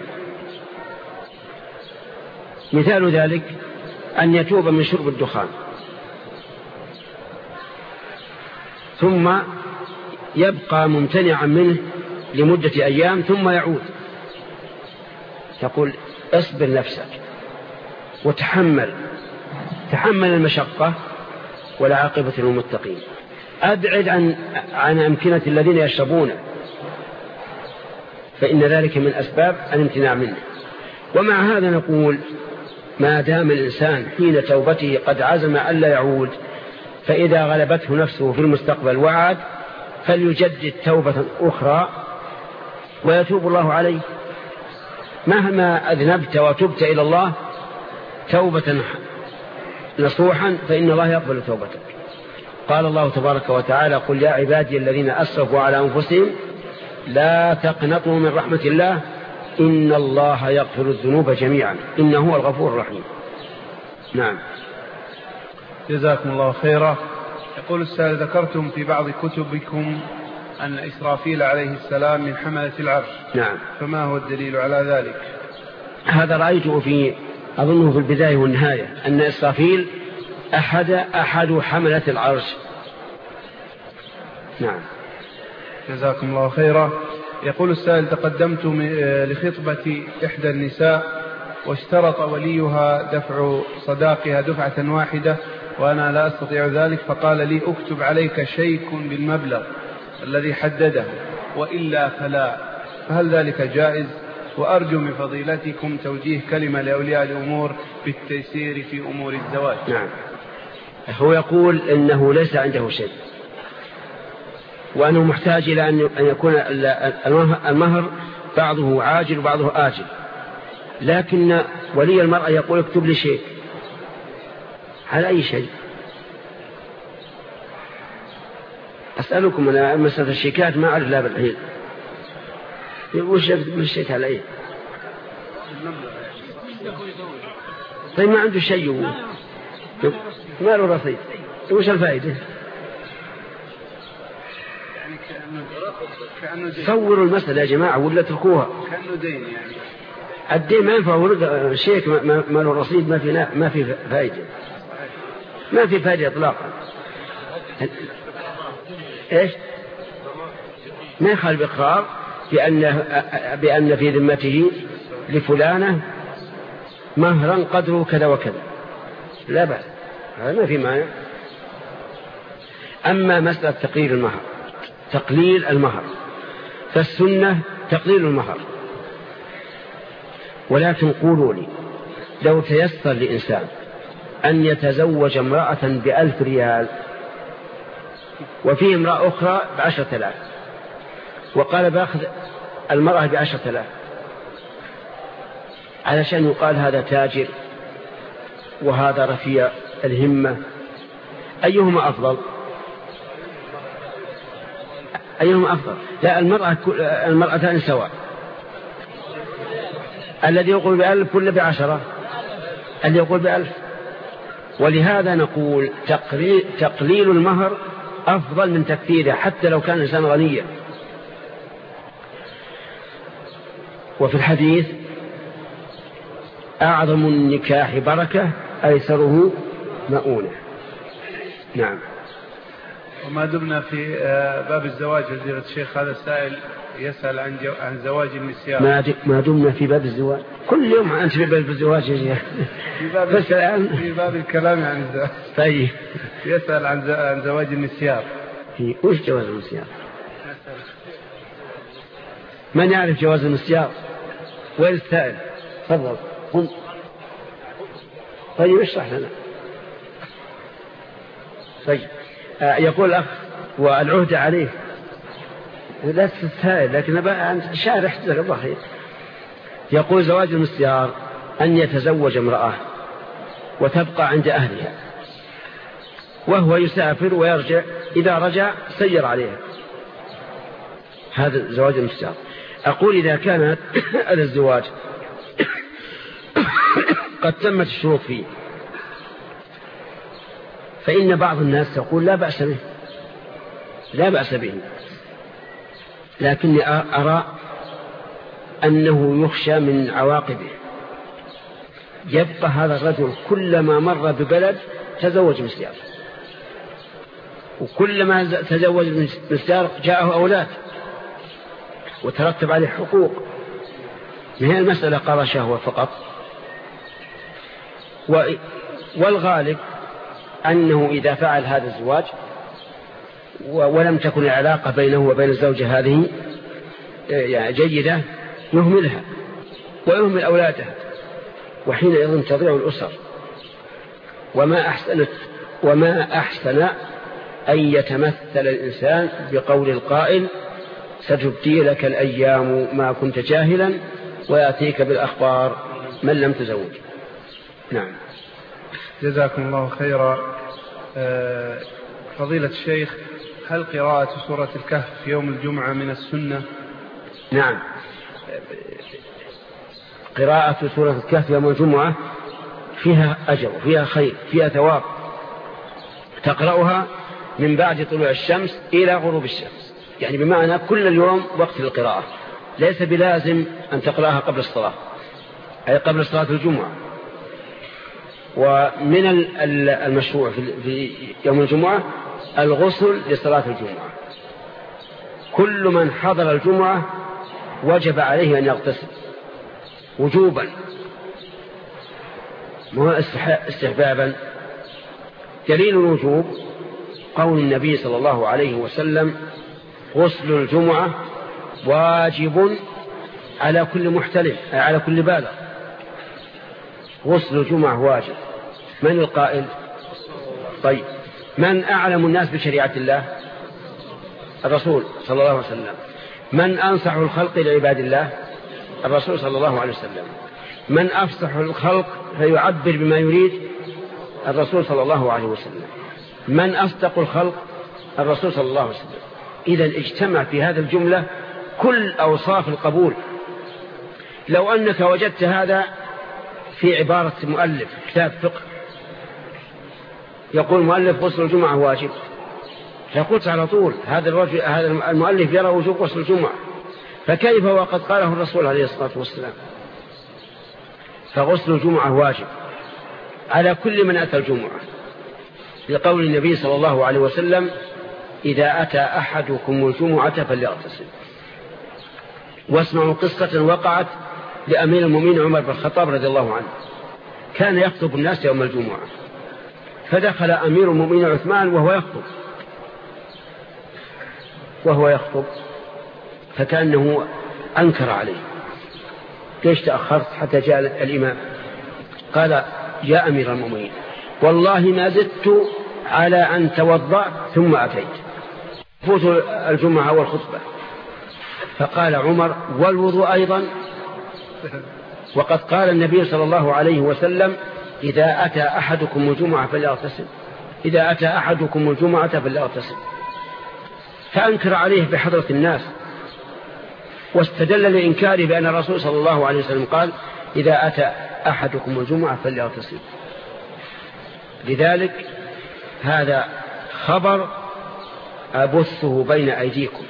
مثال ذلك أن يتوب من شرب الدخان ثم يبقى ممتنعا منه لمدة أيام ثم يعود. تقول: اصبر نفسك وتحمل تحمل المشقة، والعاقبة للمتقين. أبعد عن عن أمكنة الذين يشربونه، فإن ذلك من أسباب الامتناع منه. ومع هذا نقول: ما دام الإنسان حين توبته قد عزم ألا يعود، فإذا غلبته نفسه في المستقبل وعاد فليجدد توبة أخرى ويتوب الله عليه. مهما أذنبت وتبت إلى الله توبة نصوحا فإن الله يقبل توبتك. قال الله تبارك وتعالى: قل يا عبادي الذين أسرفوا على أنفسهم لا تقنطوا من رحمة الله إن الله يغفر الذنوب جميعا إنه هو الغفور الرحيم. نعم.
جزاكم الله خيرا. يقول السائل: ذكرتم في بعض كتبكم أن إسرافيل عليه السلام من حملة العرش.
نعم.
فما هو الدليل على ذلك؟
هذا رأيته في أظنه في البداية والنهاية، أن إسرافيل أحد أحد حملة العرش. نعم.
جزاكم الله خيرا. يقول السائل: تقدمت لخطبة إحدى النساء واشترط وليها دفع صداقها دفعة واحدة وأنا لا أستطيع ذلك، فقال لي: أكتب عليك شيك بالمبلغ الذي حدده وإلا فلا، فهل ذلك جائز؟ وأرجو من فضيلتكم توجيه كلمة لأولياء الأمور بالتيسير في أمور الزواج.
نعم. هو يقول إنه ليس عنده شيء، وأنه محتاج إلى أن يكون المهر بعضه عاجل وبعضه آجل، لكن ولي المرأة يقول: اكتب لي شيء على أي شيء. أسألكم أنا مسألة الشيكات ما أعرف لا بالحين، وش الشيك على إيه؟ طيب ما عنده شيء ما له رصيد، وش الفائدة؟ صوروا المسألة يا جماعة ولا تركوها.
كأنه دين يعني.
الدين ما ينفع، ورد شيك ما له رصيد ما في ما في فائدة، ما في فائدة إطلاقا. إيش؟ ما يخالف إقرار بأن بأن في ذمته لفلانة مهرا قدره كذا وكذا، لا بأس، هذا ما في مانع. أما مسألة تقليل المهر تقليل المهر فالسنة تقليل المهر، ولكن قولوا لي لو تيسر لإنسان أن يتزوج امرأة بألف ريال وفي امرأة أخرى بعشرة آلاف، وقال باخذ المرأة بعشرة آلاف علشان يقال هذا تاجر وهذا رفيع الهمة، أيهما أفضل؟ أيهما أفضل؟ لا، المرأة المرأتان سواء. الذي يقول بألف ولا بعشرة؟ الذي يقول بألف. ولهذا نقول تقليل, تقليل المهر أفضل من تكثيره حتى لو كان الإنسان غنيا. وفي الحديث أعظم النكاح بركة أيسره مؤونة. نعم.
وما دمنا في باب الزواج فضيلة الشيخ، هذا السائل يسأل عن جو... عن زواج النسيان.
ما دمنا في باب الزواج، كل يوم أنت في باب الزواج يا
في باب بس الآن في باب الكلام عن الزواج.
طيب.
يسأل عن عن زواج النسيان.
وش جواز النسيان؟ من يعرف جواز النسيان؟ وين السائل؟ تفضل. طيب اشرح لنا. طيب. آه يقول الأخ والعهد عليه، لا تستهل لكن بقى شارح جزاك الله خير. يقول زواج المسيار أن يتزوج امرأة وتبقى عند أهلها وهو يسافر ويرجع، إذا رجع سير عليها، هذا زواج المسيار. أقول إذا كانت هذا الزواج قد تمت الشروط فيه فإن بعض الناس يقول لا بأس به لا بأس به لكني أرى أنه يخشى من عواقبه. يبقى هذا الرجل كلما مر ببلد تزوج مسيار، وكلما تزوج مسيار جاءه أولاد وترتب عليه حقوق. من هي المسألة قال شهوة فقط. والغالب أنه إذا فعل هذا الزواج ولم تكن العلاقة بينه وبين الزوجة هذه يعني جيدة يهملها ويهمل أولادها، وحينئذ تضيع الأسر. وما أحسن وما أحسن أن يتمثل الإنسان بقول القائل ستبدي لك الأيام ما كنت جاهلا ويأتيك بالأخبار من لم تزوج. نعم.
جزاكم الله خيرا. فضيلة الشيخ، هل قراءة سورة الكهف في يوم الجمعة من السنة؟
نعم، قراءة سورة الكهف يوم الجمعة فيها أجر، فيها خير، فيها ثواب. تقرأها من بعد طلوع الشمس إلى غروب الشمس، يعني بمعنى كل اليوم وقت القراءة، ليس بلازم أن تقرأها قبل الصلاة، أي قبل صلاة الجمعة. ومن المشروع في يوم الجمعة الغسل لصلاة الجمعة. كل من حضر الجمعة وجب عليه أن يغتسل وجوبا، مو استحبابا. دليل الوجوب قول النبي صلى الله عليه وسلم غسل الجمعة واجب على كل محتلم، على كل بالغ. غسل الجمعة واجب. من القائل؟ طيب، من أعلم الناس بشريعة الله؟ الرسول صلى الله عليه وسلم. من أنصح الخلق لعباد الله؟ الرسول صلى الله عليه وسلم. من أفصح الخلق فيعبر بما يريد؟ الرسول صلى الله عليه وسلم. من أصدق الخلق؟ الرسول صلى الله عليه وسلم. إذا اجتمع في هذا الجملة كل أوصاف القبول. لو أنك وجدت هذا في عبارة مؤلف كتاب فقه يقول مؤلف غسل الجمعة واجب، فقلت على طول هذا الرجل هذا المؤلف يرى وجوب غسل الجمعة، فكيف وقد قاله الرسول عليه الصلاة والسلام؟ فغسل الجمعة واجب على كل من أتى الجمعة، لقول النبي صلى الله عليه وسلم إذا أتى أحدكم الجمعة فليغتسل. واسمعوا قصة وقعت لأمير المؤمنين عمر بن الخطاب رضي الله عنه. كان يخطب الناس يوم الجمعة، فدخل أمير المؤمنين عثمان وهو يخطب وهو يخطب فكأنه أنكر عليه، ليش تأخرت حتى جاء الإمام؟ قال يا أمير المؤمنين والله ما زدت على أن توضأ ثم أتيت، فوت الجمعة والخطبة. فقال عمر والوضوء أيضا؟ وقد قال النبي صلى الله عليه وسلم إذا أتى أحدكم الجمعة فليغتسل، إذا أتى أحدكم الجمعة فليغتسل. فأنكر عليه بحضرة الناس، واستدل لإنكاره بأن الرسول صلى الله عليه وسلم قال إذا أتى أحدكم الجمعة فليغتسل. لذلك هذا خبر أبثه بين أيديكم،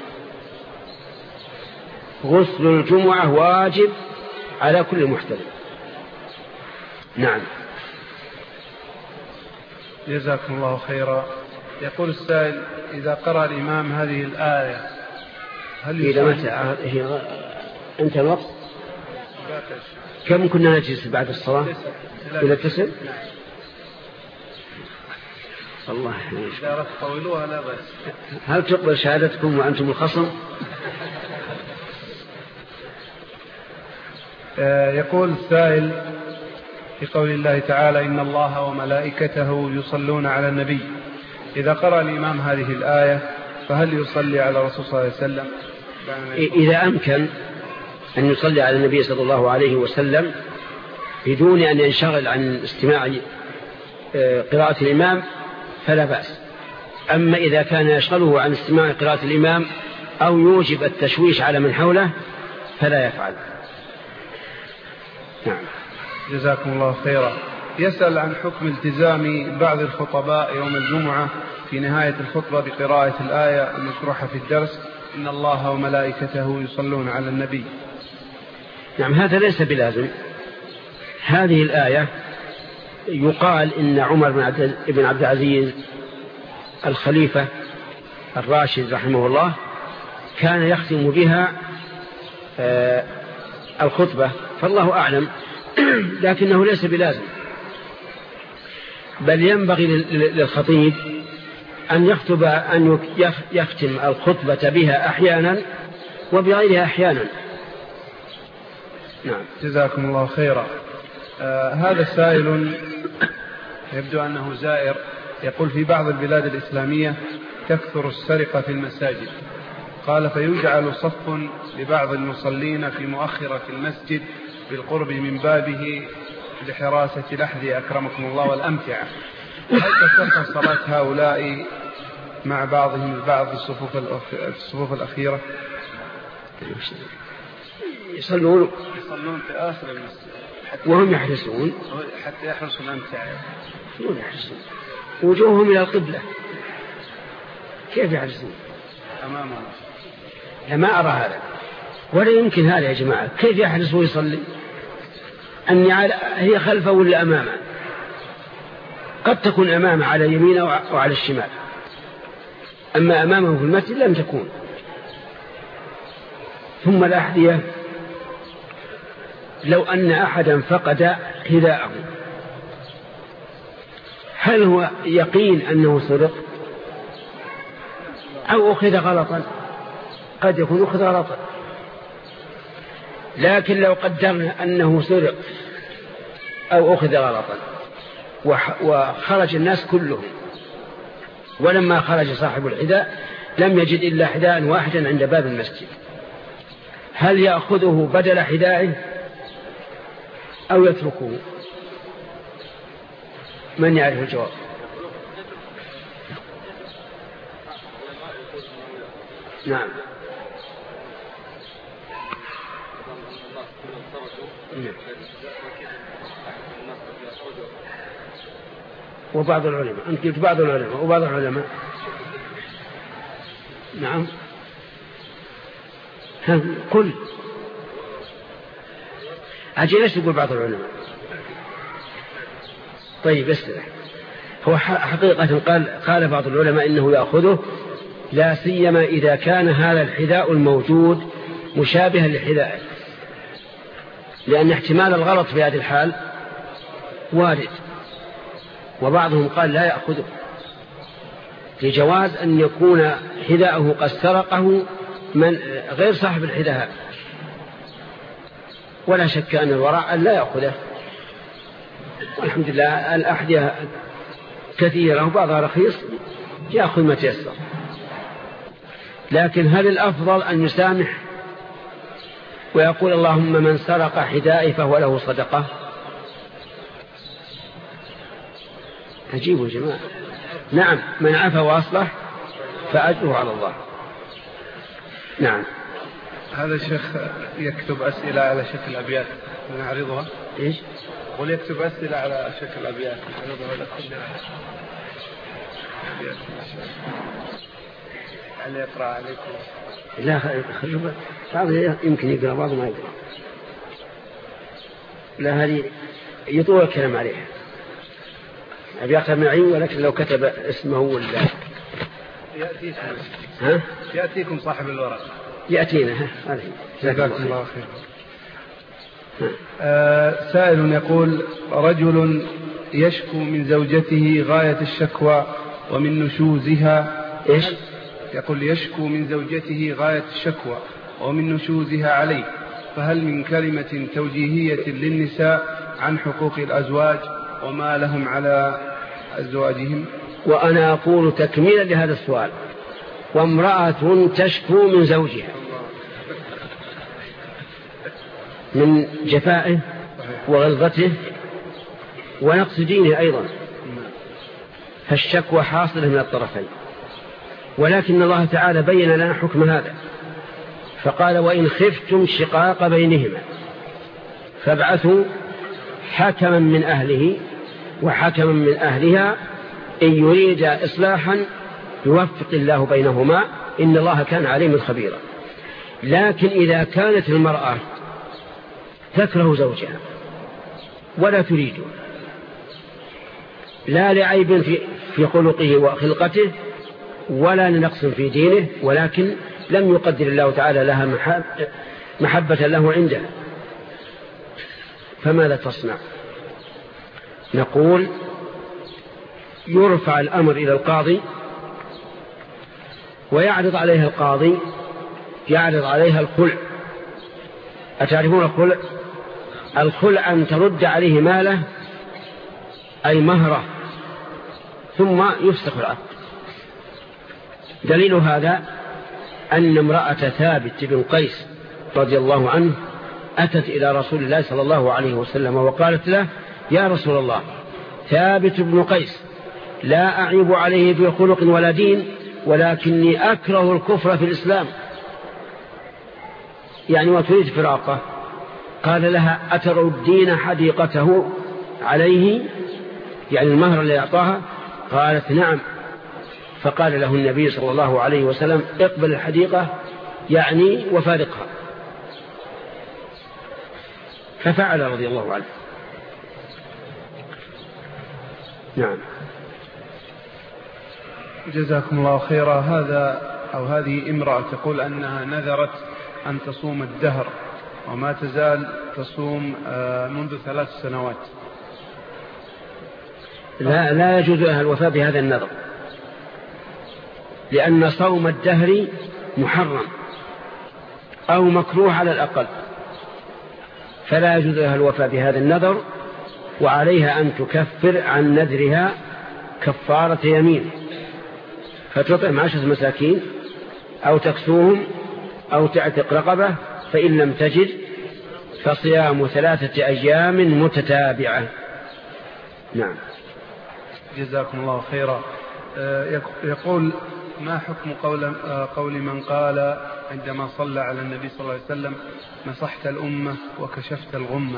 غسل الجمعة واجب على كل محتلم. نعم.
جزاكم الله خيرا. يقول السائل إذا قرأ الإمام هذه الآية هل
إذا متى أنت الوقت كم كنا نجلس بعد الصلاة إلى تسع؟ الله
إذا طولوها لا بأس.
هل تقبل شهادتكم وأنتم الخصم؟
يقول السائل في قول الله تعالى إن الله وملائكته يصلون على النبي، إذا قرأ الإمام هذه الآية فهل يصلي على الرسول صلى الله عليه وسلم؟
إذا أمكن أن يصلي على النبي صلى الله عليه وسلم بدون أن ينشغل عن استماع قراءة الإمام فلا بأس. أما إذا كان يشغله عن استماع قراءة الإمام أو يوجب التشويش على من حوله فلا يفعل. نعم.
جزاكم الله خيرا. يسأل عن حكم التزام بعض الخطباء يوم الجمعة في نهاية الخطبة بقراءة الآية المشروحة في الدرس إن الله وملائكته يصلون على النبي.
نعم، هذا ليس بلازم. هذه الآية يقال إن عمر بن عبد العزيز الخليفة الراشد رحمه الله كان يختم بها الخطبة، فالله أعلم، لكنه ليس بلازم، بل ينبغي للخطيب أن يخطب أن يختم الخطبة بها أحيانا وبغيرها أحيانا. نعم.
جزاكم الله خيرا. آه هذا سائل يبدو أنه زائر، يقول في بعض البلاد الإسلامية تكثر السرقة في المساجد، قال فيجعل صف لبعض المصلين في مؤخرة المسجد بالقرب من بابه لحراسة الأحذية أكرمكم الله والأمتعة، هل تصح صلاة هؤلاء مع بعضهم البعض في الصفوف, الصفوف الأخيرة؟
يصلون
يصلون في آخر المسجد
وهم يحرسون
حتى يحرسوا الأمتعة.
شلون يحرسون؟ وجوههم إلى القبلة، كيف يحرسون؟
أمامهم.
لا، ما أرى هذا ولا يمكن هذا يا جماعة. كيف يحرس ويصلي؟ أني على هي خلفه ولا أمامه؟ قد تكون أمامه على يمينه أو على الشمال، أما أمامه في المسجد لم تكون. ثم الأحذية، لو أن أحدا فقد حذاءه هل هو يقين أنه سرق أو أخذ غلطا؟ قد يكون أخذ غلطا، لكن لو قدرنا أنه سرق أو أخذ غلطا وخرج الناس كلهم، ولما خرج صاحب الحذاء لم يجد إلا حذاء واحدا عند باب المسجد، هل يأخذه بدل حذائه أو يتركه؟ من يعرف الجواب؟ نعم. وبعض العلماء، أنت قلت بعض العلماء وبعض العلماء. نعم. قل أجي ليش تقول بعض العلماء؟ طيب استرح. هو حقيقة قال قال بعض العلماء إنه يأخذه، لا سيما إذا كان هذا الحذاء الموجود مشابها لحذائه، لأن احتمال الغلط في هذه الحال وارد. وبعضهم قال لا يأخذه لجواز أن يكون حذاءه قد سرقه من غير صاحب الحذاء، ولا شك أن الوراء لا يأخذه. والحمد لله الأحذية كثيرة وبعضها رخيص يأخذ ما تيسر، لكن هل الأفضل أن يسامح ويقول اللهم من سرق حذائي فهو له صدقة؟ عجيب يا جماعة. نعم، من عفا وأصلح فأجره على الله. نعم.
هذا الشيخ يكتب أسئلة على شكل أبيات نعرضها.
إيش؟
قل يكتب أسئلة على شكل أبيات نعرضها لكم. هل يقرأ عليكم؟
لا خلوا بعض يمكن يقرأ بعض ما يقرأ. لا هذه يطول الكلام عليها. أبيات معي ولكن لو كتب اسمه ولا
يأتيكم.
ها؟
يأتيكم صاحب الورق.
يأتينا. ها
جزاكم الله خير. آه سائل يقول رجل يشكو من زوجته غاية الشكوى ومن نشوزها.
إيش؟
يقول يشكو من زوجته غاية الشكوى ومن نشوزها عليه، فهل من كلمة توجيهية للنساء عن حقوق الأزواج وما لهم على أزواجهم؟
وأنا أقول تكميلا لهذا السؤال: وامرأة تشكو من زوجها من جفائه وغلظته ونقص دينه أيضا، فالشكوى حاصلة من الطرفين، ولكن الله تعالى بين لنا حكم هذا فقال: وإن خفتم شقاق بينهما فابعثوا حكما من أهله وحكما من أهلها إن يريد إصلاحا يوفق الله بينهما إن الله كان عليما خبيرا. لكن إذا كانت المرأة تكره زوجها ولا تريده، لا لعيب في في خلقه وخلقته ولا لنقص في دينه، ولكن لم يقدر الله تعالى لها محبة له عنده، فماذا تصنع؟ نقول يرفع الأمر إلى القاضي ويعرض عليها القاضي يعرض عليها الخلع. أتعرفون الخلع؟ الخلع أن ترد عليه ماله أي مهره ثم يفسخ العقد. دليل هذا أن امرأة ثابت بن قيس رضي الله عنه أتت إلى رسول الله صلى الله عليه وسلم وقالت له: يا رسول الله، ثابت بن قيس لا أعيب عليه في خلق ولا دين، ولكني أكره الكفر في الإسلام، يعني وتريد فراقه. قال لها: أتردين حديقته عليه، يعني المهر اللي أعطاها؟ قالت: نعم. فقال له النبي صلى الله عليه وسلم: اقبل الحديقة يعني وفارقها. ففعل رضي الله عنه. نعم.
جزاكم الله خيرا. هذا أو هذه امرأة تقول أنها نذرت أن تصوم الدهر وما تزال تصوم منذ ثلاث سنوات.
لا, لا يجوز لها الوفاء بهذا النذر، لأن صوم الدهر محرم أو مكروه على الأقل، فلا يجوز لها الوفاء بهذا النذر، وعليها أن تكفر عن نذرها كفارة يمين، فتطعم عشرة مساكين أو تكسوهم أو تعتق رقبة، فإن لم تجد فصيام ثلاثة أيام متتابعة. نعم.
جزاكم الله خيرا. يقول: ما حكم قول, قول من قال عندما صلى على النبي صلى الله عليه وسلم: مسحت الأمة وكشفت الغمة؟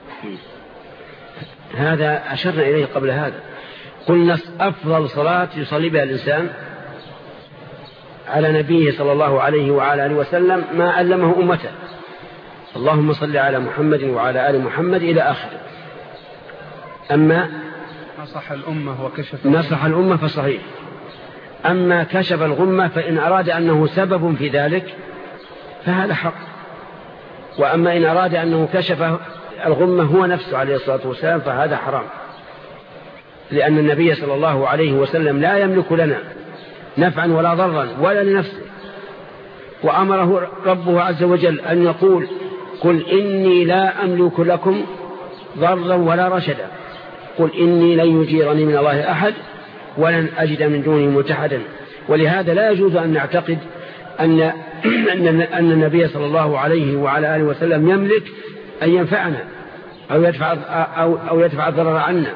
هذا أشرنا إليه قبل هذا، قلنا أفضل صلاة يصلي بها الإنسان على نبيه صلى الله عليه وعلى آله وسلم ما علمه أمته: اللهم صل على محمد وعلى آل محمد إلى آخره. أما
نصح الأمة وكشف
نصح الأمة فصحيح، أما كشف الغمة فإن أراد أنه سبب في ذلك فهذا حق، وأما إن أراد أنه كشف الغمة هو نفسه عليه الصلاة والسلام فهذا حرام، لأن النبي صلى الله عليه وسلم لا يملك لنا نفعا ولا ضرا ولا لنفسه، وأمره ربه عز وجل أن يقول: قل إني لا أملك لكم ضرا ولا رشدا، قل إني لن يجيرني من الله أحد ولن أجد من دونه ملتحدا. ولهذا لا يجوز أن نعتقد أن أن النبي صلى الله عليه وعلى آله وسلم يملك أن ينفعنا أو يدفع أو أو يدفع الضرر عنا،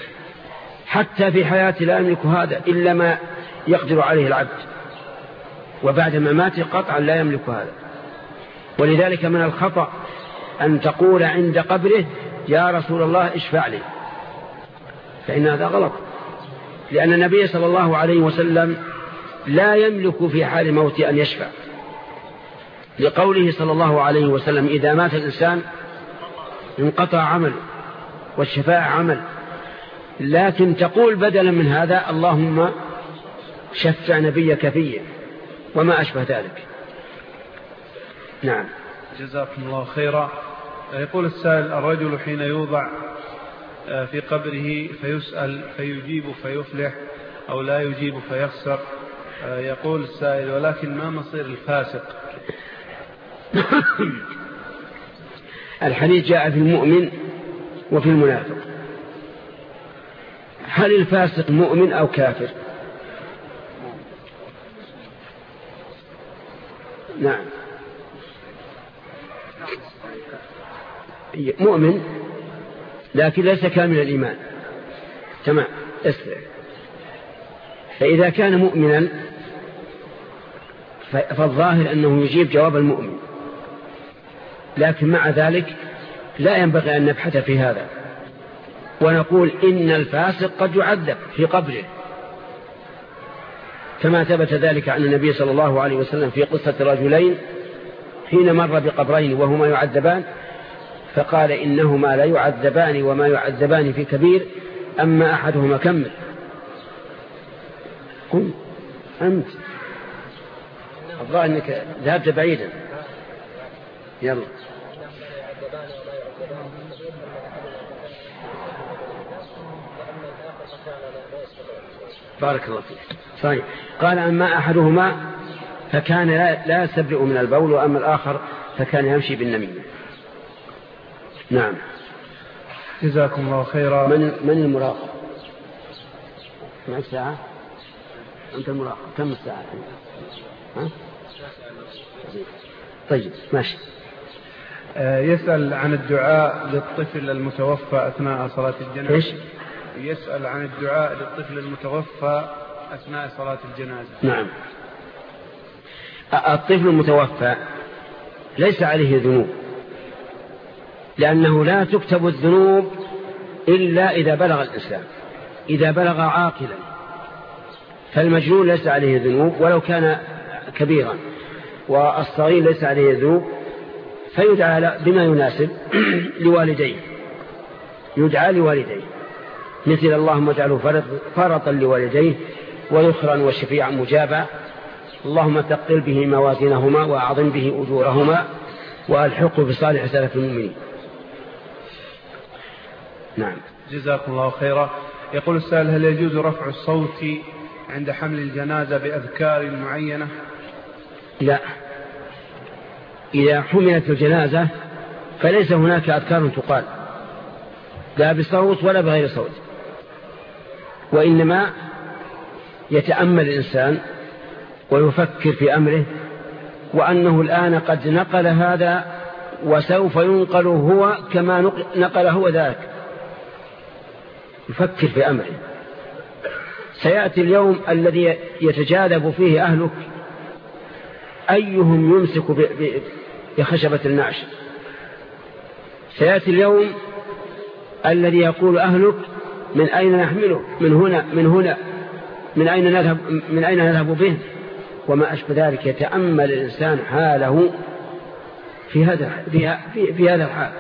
حتى في حياته لا يملك هذا إلا ما يقدر عليه العبد. وبعد مماته قطعا لا يملك هذا. ولذلك من الخطأ أن تقول عند قبره يا رسول الله اشفع لي، فإن هذا غلط، لأن النبي صلى الله عليه وسلم لا يملك في حال موته أن يشفع، لقوله صلى الله عليه وسلم إذا مات الإنسان انقطع عمل والشفاعة عمل. لكن تقول بدلا من هذا اللهم شفع نبيك فيه وما أشبه ذلك. نعم.
جزاكم الله خيرا. يقول السائل الرجل حين يوضع في قبره فيسأل فيجيب فيفلح أو لا يجيب فيخسر، يقول السائل ولكن ما مصير الفاسق؟
الحديث جاء في المؤمن وفي المنافق. هل الفاسق مؤمن أو كافر؟ نعم مؤمن لكن ليس كامل الإيمان. تمام. فإذا كان مؤمنا فالظاهر أنه يجيب جواب المؤمن، لكن مع ذلك لا ينبغي أن نبحث في هذا ونقول إن الفاسق قد يعذب في قبره، كما ثبت ذلك عن النبي صلى الله عليه وسلم في قصة رجلين حين مر بقبرين وهما يعذبان فقال إنهما لا يعذبان وما يعذبان في كبير، أما أحدهما كمل. قم أنت الظاهر أنك ذهبت بعيدا. يلا. بارك الله فيك. صحيح. قال أما أحدهما فكان لا يستبرئ من البول، وأما الآخر فكان يمشي بالنميمة. نعم.
جزاكم الله خيرا.
من من المراقب؟ مع الساعة؟ أنت المراقب كم الساعة؟ ها؟ طيب ماشي.
يسأل عن الدعاء للطفل المتوفى أثناء صلاة الجنازة.
إيش؟
يسأل عن الدعاء للطفل المتوفى أثناء صلاة الجنازة.
نعم. الطفل المتوفى ليس عليه ذنوب، لأنه لا تكتب الذنوب إلا إذا بلغ الإنسان، إذا بلغ عاقلا. فالمجنون ليس عليه ذنوب ولو كان كبيرا، والصغير ليس عليه ذنوب، فيدعى بما يناسب لوالديه، يدعى لوالديه مثل اللهم اجعله فرطا لوالديه وذخرا وشفيعا مجابا، اللهم ثقل به موازينهما وأعظم به أجورهما وألحقه بصالح سلف المؤمنين. نعم.
جزاكم الله خيرا. يقول السائل هل يجوز رفع الصوت عند حمل الجنازة بأذكار معينة؟
لا، إذا حملت الجنازة فليس هناك أذكار تقال لا بصوت ولا بغير صوت، وإنما يتأمل الإنسان ويفكر في أمره، وأنه الآن قد نقل هذا وسوف ينقل هو كما نقل هو ذاك، يفكر في أمره. سيأتي اليوم الذي يتجاذب فيه أهلك أيهم يمسك بخشبة النعش، سيأتي اليوم الذي يقول أهلك من أين نحمله، من هنا من هنا من أين نذهب من أين نذهب به وما أشبه ذلك. يتأمل الإنسان حاله في هذا في, في, في هذا الحال،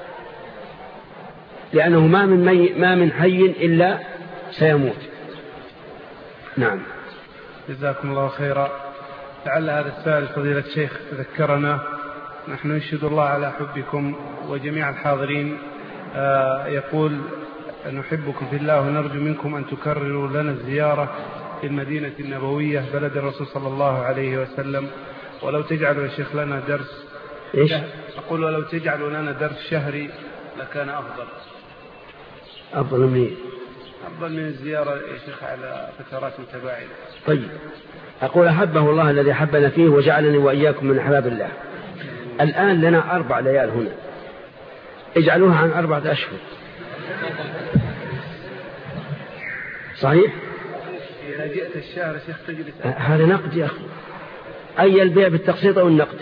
لأنه ما من مي ما من حي إلا سيموت. نعم.
جزاكم الله خيرا. لعل هذا السائل فضيلة الشيخ ذكرنا، نحن نشهد الله على حبكم وجميع الحاضرين. آه يقول نحبكم في الله ونرجو منكم أن تكرروا لنا الزيارة في المدينة النبوية بلد الرسول صلى الله عليه وسلم، ولو تجعلوا يا شيخ لنا درس.
إيش؟
أقول ولو تجعلوا لنا درس شهري لكان أفضل.
أفضل من
أفضل من الزيارة يا شيخ على فترات متباعدة.
طيب، أقول أحبه الله الذي حبنا فيه وجعلني وإياكم من أحباب الله. الآن لنا أربع ليال هنا، اجعلوها عن أربعة أشهر. صحيح؟
إذا جئت الشهر شيخ تجلس.
هذا نقد يا أخي، أي البيع بالتقسيط أو النقد،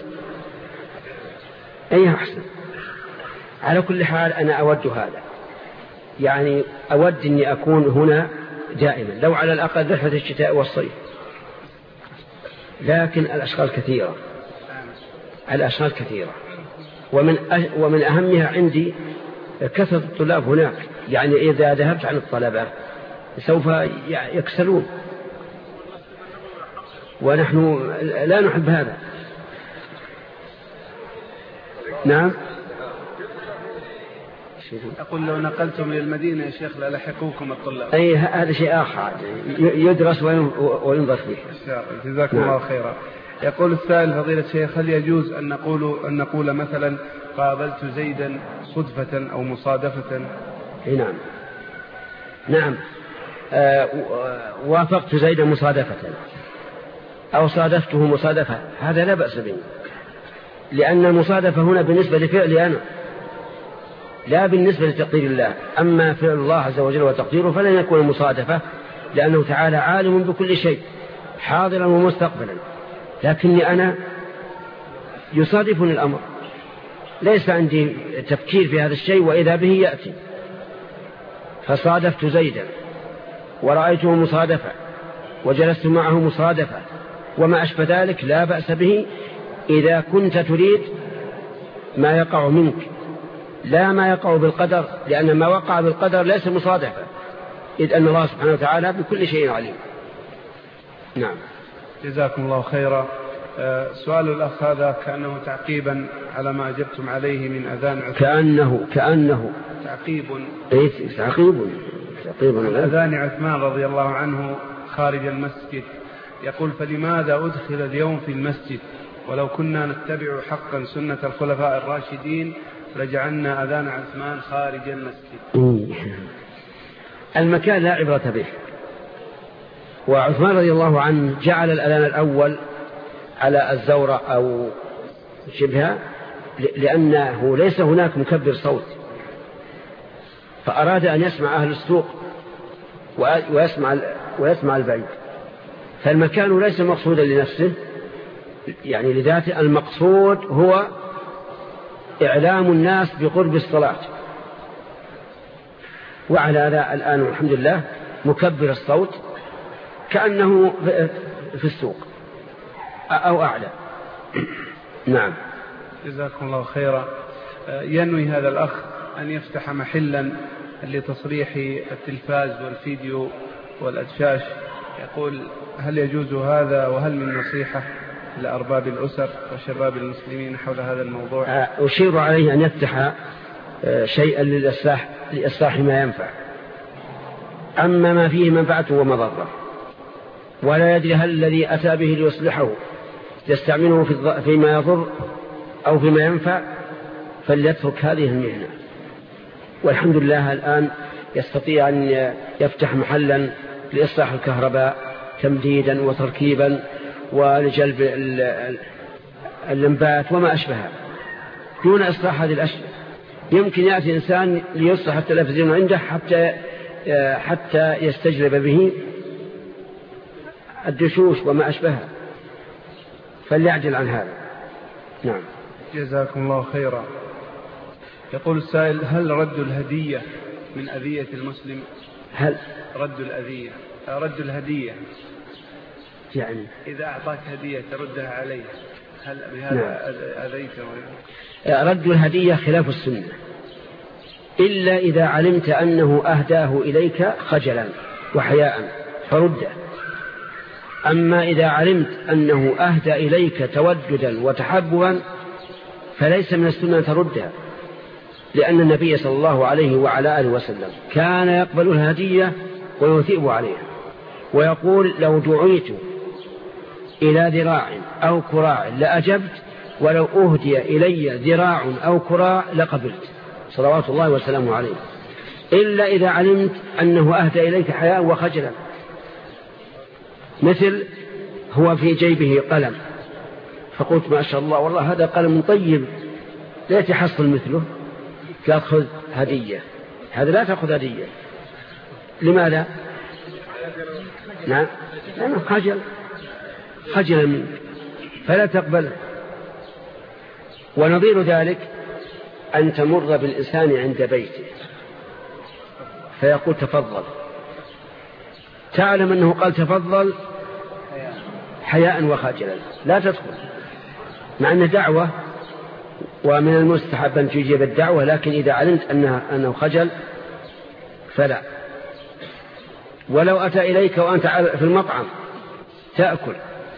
أيها أحسن. على كل حال أنا أود هذا، يعني أود أني أكون هنا دائما لو على الأقل رحلة الشتاء والصيف، لكن الأشغال كثيرة، الأشغال كثيرة، ومن ومن أهمها عندي كثرة الطلاب هناك، يعني إذا ذهبت عن الطلبة سوف يكسلون، ونحن لا نحب هذا. نعم.
أقول لو نقلتم للمدينة يا شيخ للحقوكم الطلاب.
أي هذا شيء آخر يدرس وينظر فيه.
جزاكم الله خيرا. يقول السائل فضيلة الشيخ هل يجوز أن نقول أن نقول مثلا قابلت زيدا صدفة أو مصادفة؟
نعم نعم آه وافقت زيدا مصادفة أو صادفته مصادفة، هذا لا بأس به، لأن المصادفة هنا بالنسبة لفعلي أنا لا بالنسبة لتقدير الله. أما فعل الله عز وجل وتقديره فلن يكون مصادفة، لأنه تعالى عالم بكل شيء حاضرا ومستقبلا، لكني أنا يصادفني الأمر، ليس عندي تفكير في هذا الشيء وإذا به يأتي. فصادفت زيدا ورأيته مصادفة وجلست معه مصادفة وما أشبه ذلك، لا بأس به إذا كنت تريد ما يقع منك لا ما يقع بالقدر، لأن ما وقع بالقدر ليس مصادفة، إذ أن الله سبحانه وتعالى بكل شيء عليم. نعم.
جزاكم الله خيرا. أه سؤال الأخ هذا كأنه تعقيبا على ما أجبتم عليه من أذان عثمان.
كأنه كأنه
تعقيب
إيه تعقيب تعقيب
أذان عثمان رضي الله عنه خارج المسجد. يقول فلماذا أدخل اليوم في المسجد ولو كنا نتبع حقا سنة الخلفاء الراشدين رجعنا أذان عثمان خارج المسجد؟
المكان لا عبرة به، وعثمان رضي الله عنه جعل الأذان الأول على الزورة أو شبهها لأنه ليس هناك مكبر صوت، فأراد أن يسمع أهل السوق ويسمع, ويسمع البعيد، فالمكان ليس مقصودا لنفسه يعني لذاته، المقصود هو إعلام الناس بقرب الصلاة. وعلى هذا الآن الحمد لله مكبر الصوت كأنه في السوق أو أعلى. نعم.
جزاكم الله خيرا. ينوي هذا الأخ أن يفتح محلا لتصريح التلفاز والفيديو والأدشاش، يقول هل يجوز هذا، وهل من نصيحة لأرباب الأسر وشباب المسلمين حول هذا الموضوع؟
أشير عليه أن يفتح شيئا للإصلاح لإصلاح ما ينفع، أما ما فيه منفعة ومضرة ولا يدري هل الذي أتى به ليصلحه يستعمله فيما يضر أو فيما ينفع، فليترك هذه المهنة. والحمد لله الآن يستطيع أن يفتح محلا لإصلاح الكهرباء تمديدا وتركيبا ولجلب اللمبات وما أشبهها دون إصلاح هذه الأشياء. يمكن يأتي إنسان ليصلح التلفزيون عنده حتى حتى يستجلب به الدشوش وما أشبهها، فليعجل عن هذا. نعم.
جزاكم الله خيرا. يقول السائل هل رد الهدية من أذية المسلم؟
هل
رد الأذية رد الهدية
يعني
إذا أعطاك هدية تردها عليه، هل بهذا أذيته؟
رد الهدية خلاف السنة إلا إذا علمت أنه أهداه إليك خجلا وحياء فرده. أما إذا علمت أنه أهدى إليك توددا وتحببا فليس من السنة تردها، لأن النبي صلى الله عليه وعلى آله وسلم كان يقبل الهدية ويثيب عليها، ويقول لو دعيت إلى ذراع أو كراع لأجبت ولو أهدي إلي ذراع أو كراع لقبلت، صلوات الله وسلامه عليه، إلا إذا علمت أنه أهدى إليك حياء وخجلا، مثل هو في جيبه قلم فقلت ما شاء الله والله هذا قلم طيب لا تحصل مثله، تأخذ هدية، هذا لا تأخذ هدية. لماذا؟ نعم لأنه خجل خجل منك، فلا تقبله. ونظير ذلك أن تمر بالإنسان عند بيته فيقول تفضل، تعلم أنه قال تفضل حياء وخجلا، لا تدخل، مع أنه دعوة ومن المستحب أن تجيب الدعوة، لكن إذا علمت أنها أنه خجل فلا. ولو أتى إليك وأنت في المطعم تأكل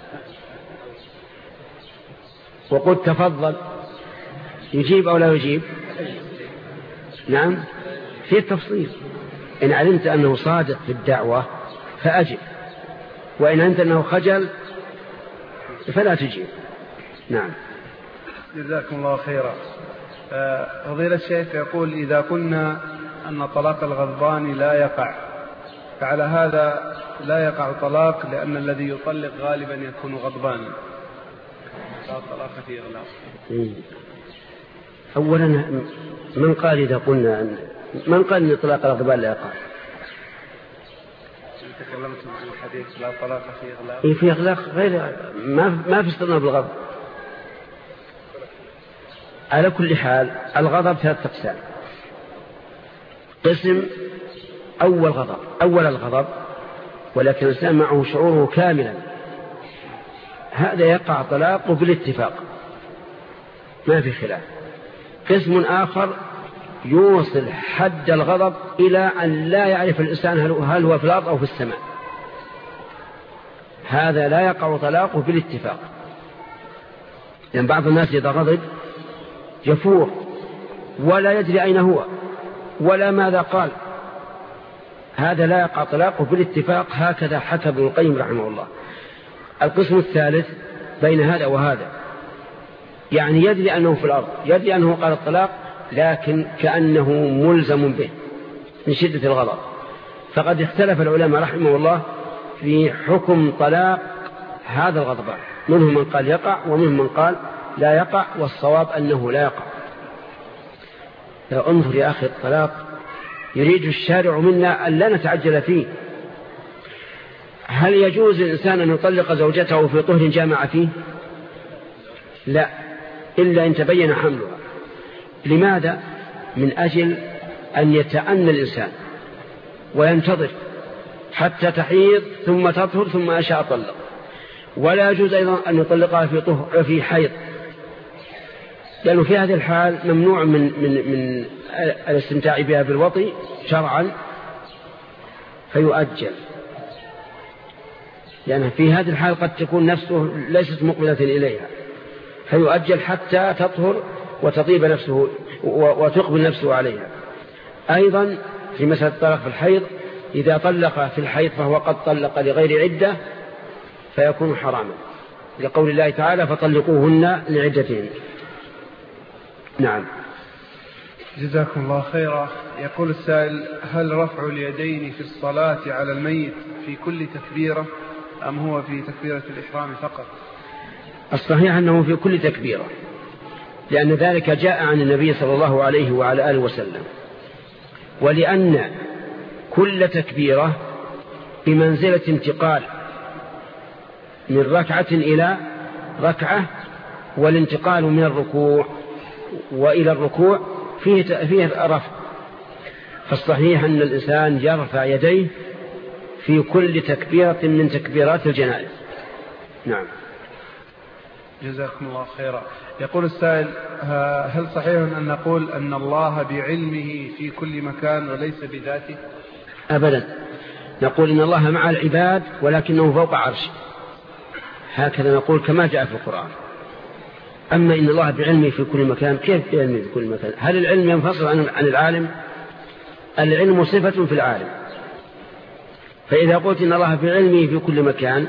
وقلت تفضل، يجيب أو لا يجيب؟ نعم، في التفصيل. إن علمت أنه صادق في الدعوة فأجب، وإن علمت أنه خجل فلا تجيب. نعم.
جزاكم الله خيرا. فضيلة الشيخ يقول إذا قلنا أن طلاق الغضبان لا يقع، فعلى هذا لا يقع طلاق لأن الذي يطلق غالبا يكون غضبانا، لا طلاق في إغلاق.
أولا من قال إذا قلنا من قال أن طلاق الغضبان لا يقع؟
تكلمتم عن الحديث لا طلاق في إغلاق.
إيه في إغلاق غير ما ما في استثناء بالغضب. على كل حال الغضب ثلاث أقسام. قسم أول غضب أول الغضب ولكن الإنسان معه شعوره كاملا، هذا يقع طلاقه بالاتفاق ما في خلاف. قسم آخر يوصل حد الغضب إلى أن لا يعرف الإنسان هل هو في الأرض أو في السماء، هذا لا يقع طلاقه بالاتفاق. لأن بعض الناس إذا غضب يفور ولا يدري أين هو ولا ماذا قال، هذا لا يقع طلاقه بالاتفاق، هكذا حكى ابن القيم رحمه الله. القسم الثالث بين هذا وهذا، يعني يدري أنه في الأرض، يدري أنه قال الطلاق لكن كأنه ملزم به من شدة الغضب. فقد اختلف العلماء رحمه الله في حكم طلاق هذا الغضبان، منهم من قال يقع ومنهم من قال لا يقع، والصواب أنه لا يقع. انظر يا أخي، الطلاق يريد الشارع منا أن لا نتعجل فيه. هل يجوز الإنسان أن يطلق زوجته في طهر جامع فيه؟ لا، إلا إن تبين حملها. لماذا؟ من أجل أن يتأنى الإنسان وينتظر حتى تحيض ثم تطهر ثم أشاء طلق. ولا يجوز أيضا أن يطلقها في طهر في حيض، لأنه في هذه الحال ممنوع من من من الاستمتاع بها بالوطي شرعا فيؤجل، لأن في هذه الحال قد تكون نفسه ليست مقبلة إليها فيؤجل حتى تطهر وتطيب نفسه وتقبل نفسه عليها. أيضا في مسألة الطلاق في الحيض، إذا طلق في الحيض فهو قد طلق لغير عدة فيكون حراما، لقول الله تعالى فطلقوهن لعدتهن. نعم.
جزاكم الله خيرا. يقول السائل: هل رفع اليدين في الصلاة على الميت في كل تكبيرة أم هو في تكبيرة الإحرام فقط؟
الصحيح أنه في كل تكبيرة، لأن ذلك جاء عن النبي صلى الله عليه وعلى آله وسلم، ولأن كل تكبيرة بمنزلة انتقال من ركعة إلى ركعة، والانتقال من الركوع وإلى الركوع فيه فيه رفع. فالصحيح أن الإنسان يرفع يديه في كل تكبيرة من تكبيرات الجنائز. نعم.
جزاكم الله خيرا. يقول السائل: هل صحيح أن نقول أن الله بعلمه في كل مكان وليس بذاته؟
أبدا، نقول إن الله مع العباد ولكنه فوق عرشه، هكذا نقول كما جاء في القرآن. أما إن الله بعلمه في كل مكان، كيف بعلمه في كل مكان؟ هل العلم ينفصل عن العالم؟ العلم صفة في العالم، فإذا قلت إن الله بعلمه في كل مكان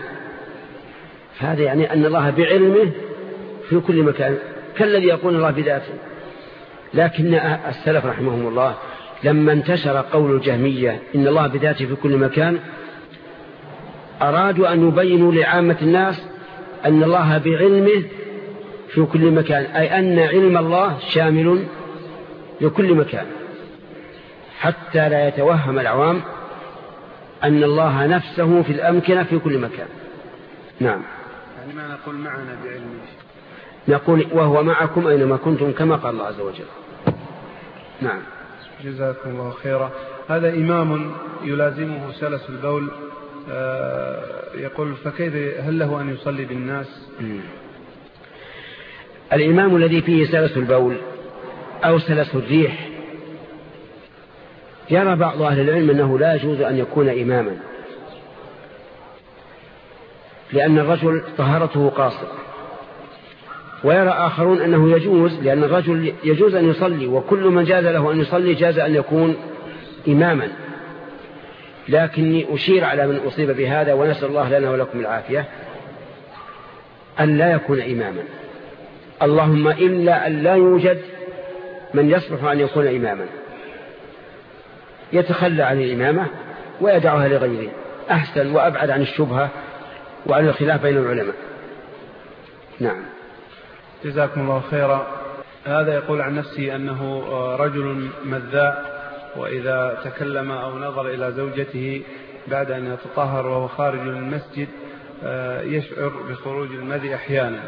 فهذا يعني أن الله بعلمه في كل مكان كالذي يقول الله بذاته. لكن السلف رحمهم الله لما انتشر قول الجهمية إن الله بذاته في كل مكان أرادوا أن يبينوا لعامة الناس أن الله بعلمه في كل مكان، أي أن علم الله شامل لكل مكان، حتى لا يتوهم العوام أن الله نفسه في الأمكنة في كل مكان. نعم.
لما نقول معنا بعلمه؟
نقول وهو معكم أينما كنتم كما قال الله عز وجل. نعم.
جزاكم الله خيرا. هذا إمام يلازمه سلس البول، يقول فكيف هل له أن يصلي بالناس؟
م. الإمام الذي فيه سلس البول أو سلس الريح يرى بعض أهل العلم أنه لا يجوز أن يكون إماما، لأن الرجل طهارته قاصرة، ويرى آخرون أنه يجوز، لأن الرجل يجوز أن يصلي، وكل من جاز له أن يصلي جاز أن يكون إماما. لكني أشير على من أصيب بهذا، ونسأل الله لنا ولكم العافية، أن لا يكون إماما، اللهم إلا أن لا يوجد من يصلح أن يكون إماما، يتخلى عن الإمامة ويدعها لغيره، أحسن وأبعد عن الشبهة وعن الخلاف بين العلماء. نعم.
جزاكم الله خيرا. هذا يقول عن نفسه أنه رجل مذاء، وإذا تكلم أو نظر إلى زوجته بعد أن يتطهر وهو خارج المسجد يشعر بخروج المذي أحيانا،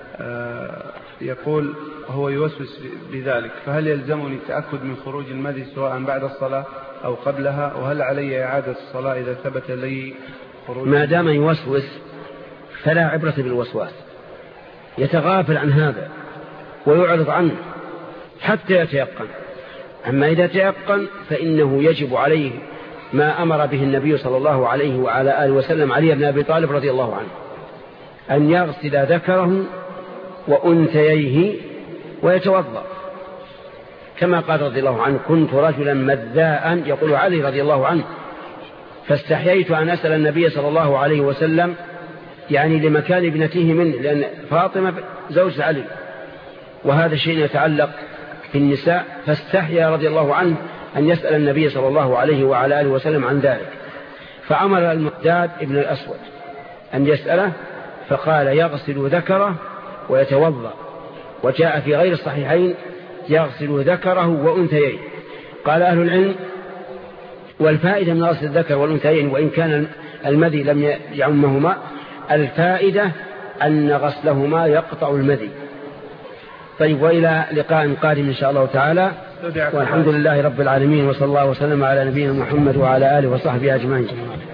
يقول هو يوسوس بذلك، فهل يلزمني التأكد من خروج المذي سواء بعد الصلاة أو قبلها؟ وهل علي إعادة الصلاة إذا ثبت لي خروج؟
ما دام يوسوس فلا عبرة بالوسواس، يتغافل عن هذا ويعرض عنه حتى يتيقن. أما إذا تيقن فإنه يجب عليه ما أمر به النبي صلى الله عليه وعلى آله وسلم علي بن أبي طالب رضي الله عنه، أن يغسل ذكره وأنثييه ويتوضأ، كما قال رضي الله عنه كنت رجلا مذاء، يقول علي رضي الله عنه، فاستحييت أن أسأل النبي صلى الله عليه وسلم، يعني لمكان ابنته منه، لأن فاطمة زوج علي، وهذا شيء يتعلق بالنساء، فاستحيا رضي الله عنه أن يسأل النبي صلى الله عليه وعلى آله وسلم عن ذلك، فأمر المقداد ابن الأسود أن يسأله، فقال يغسل ذكره ويتوضأ، وجاء في غير الصحيحين يغسل ذكره وأنثيين. قال أهل العلم والفائدة من غسل الذكر والأنثيين وإن كان المذي لم يعمهما، الفائدة أن غسلهما يقطع المذي. طيب، وإلى لقاء قادم إن شاء الله تعالى، والحمد لله رب العالمين، وصلى الله وسلم على نبينا محمد وعلى آله وصحبه أجمعين.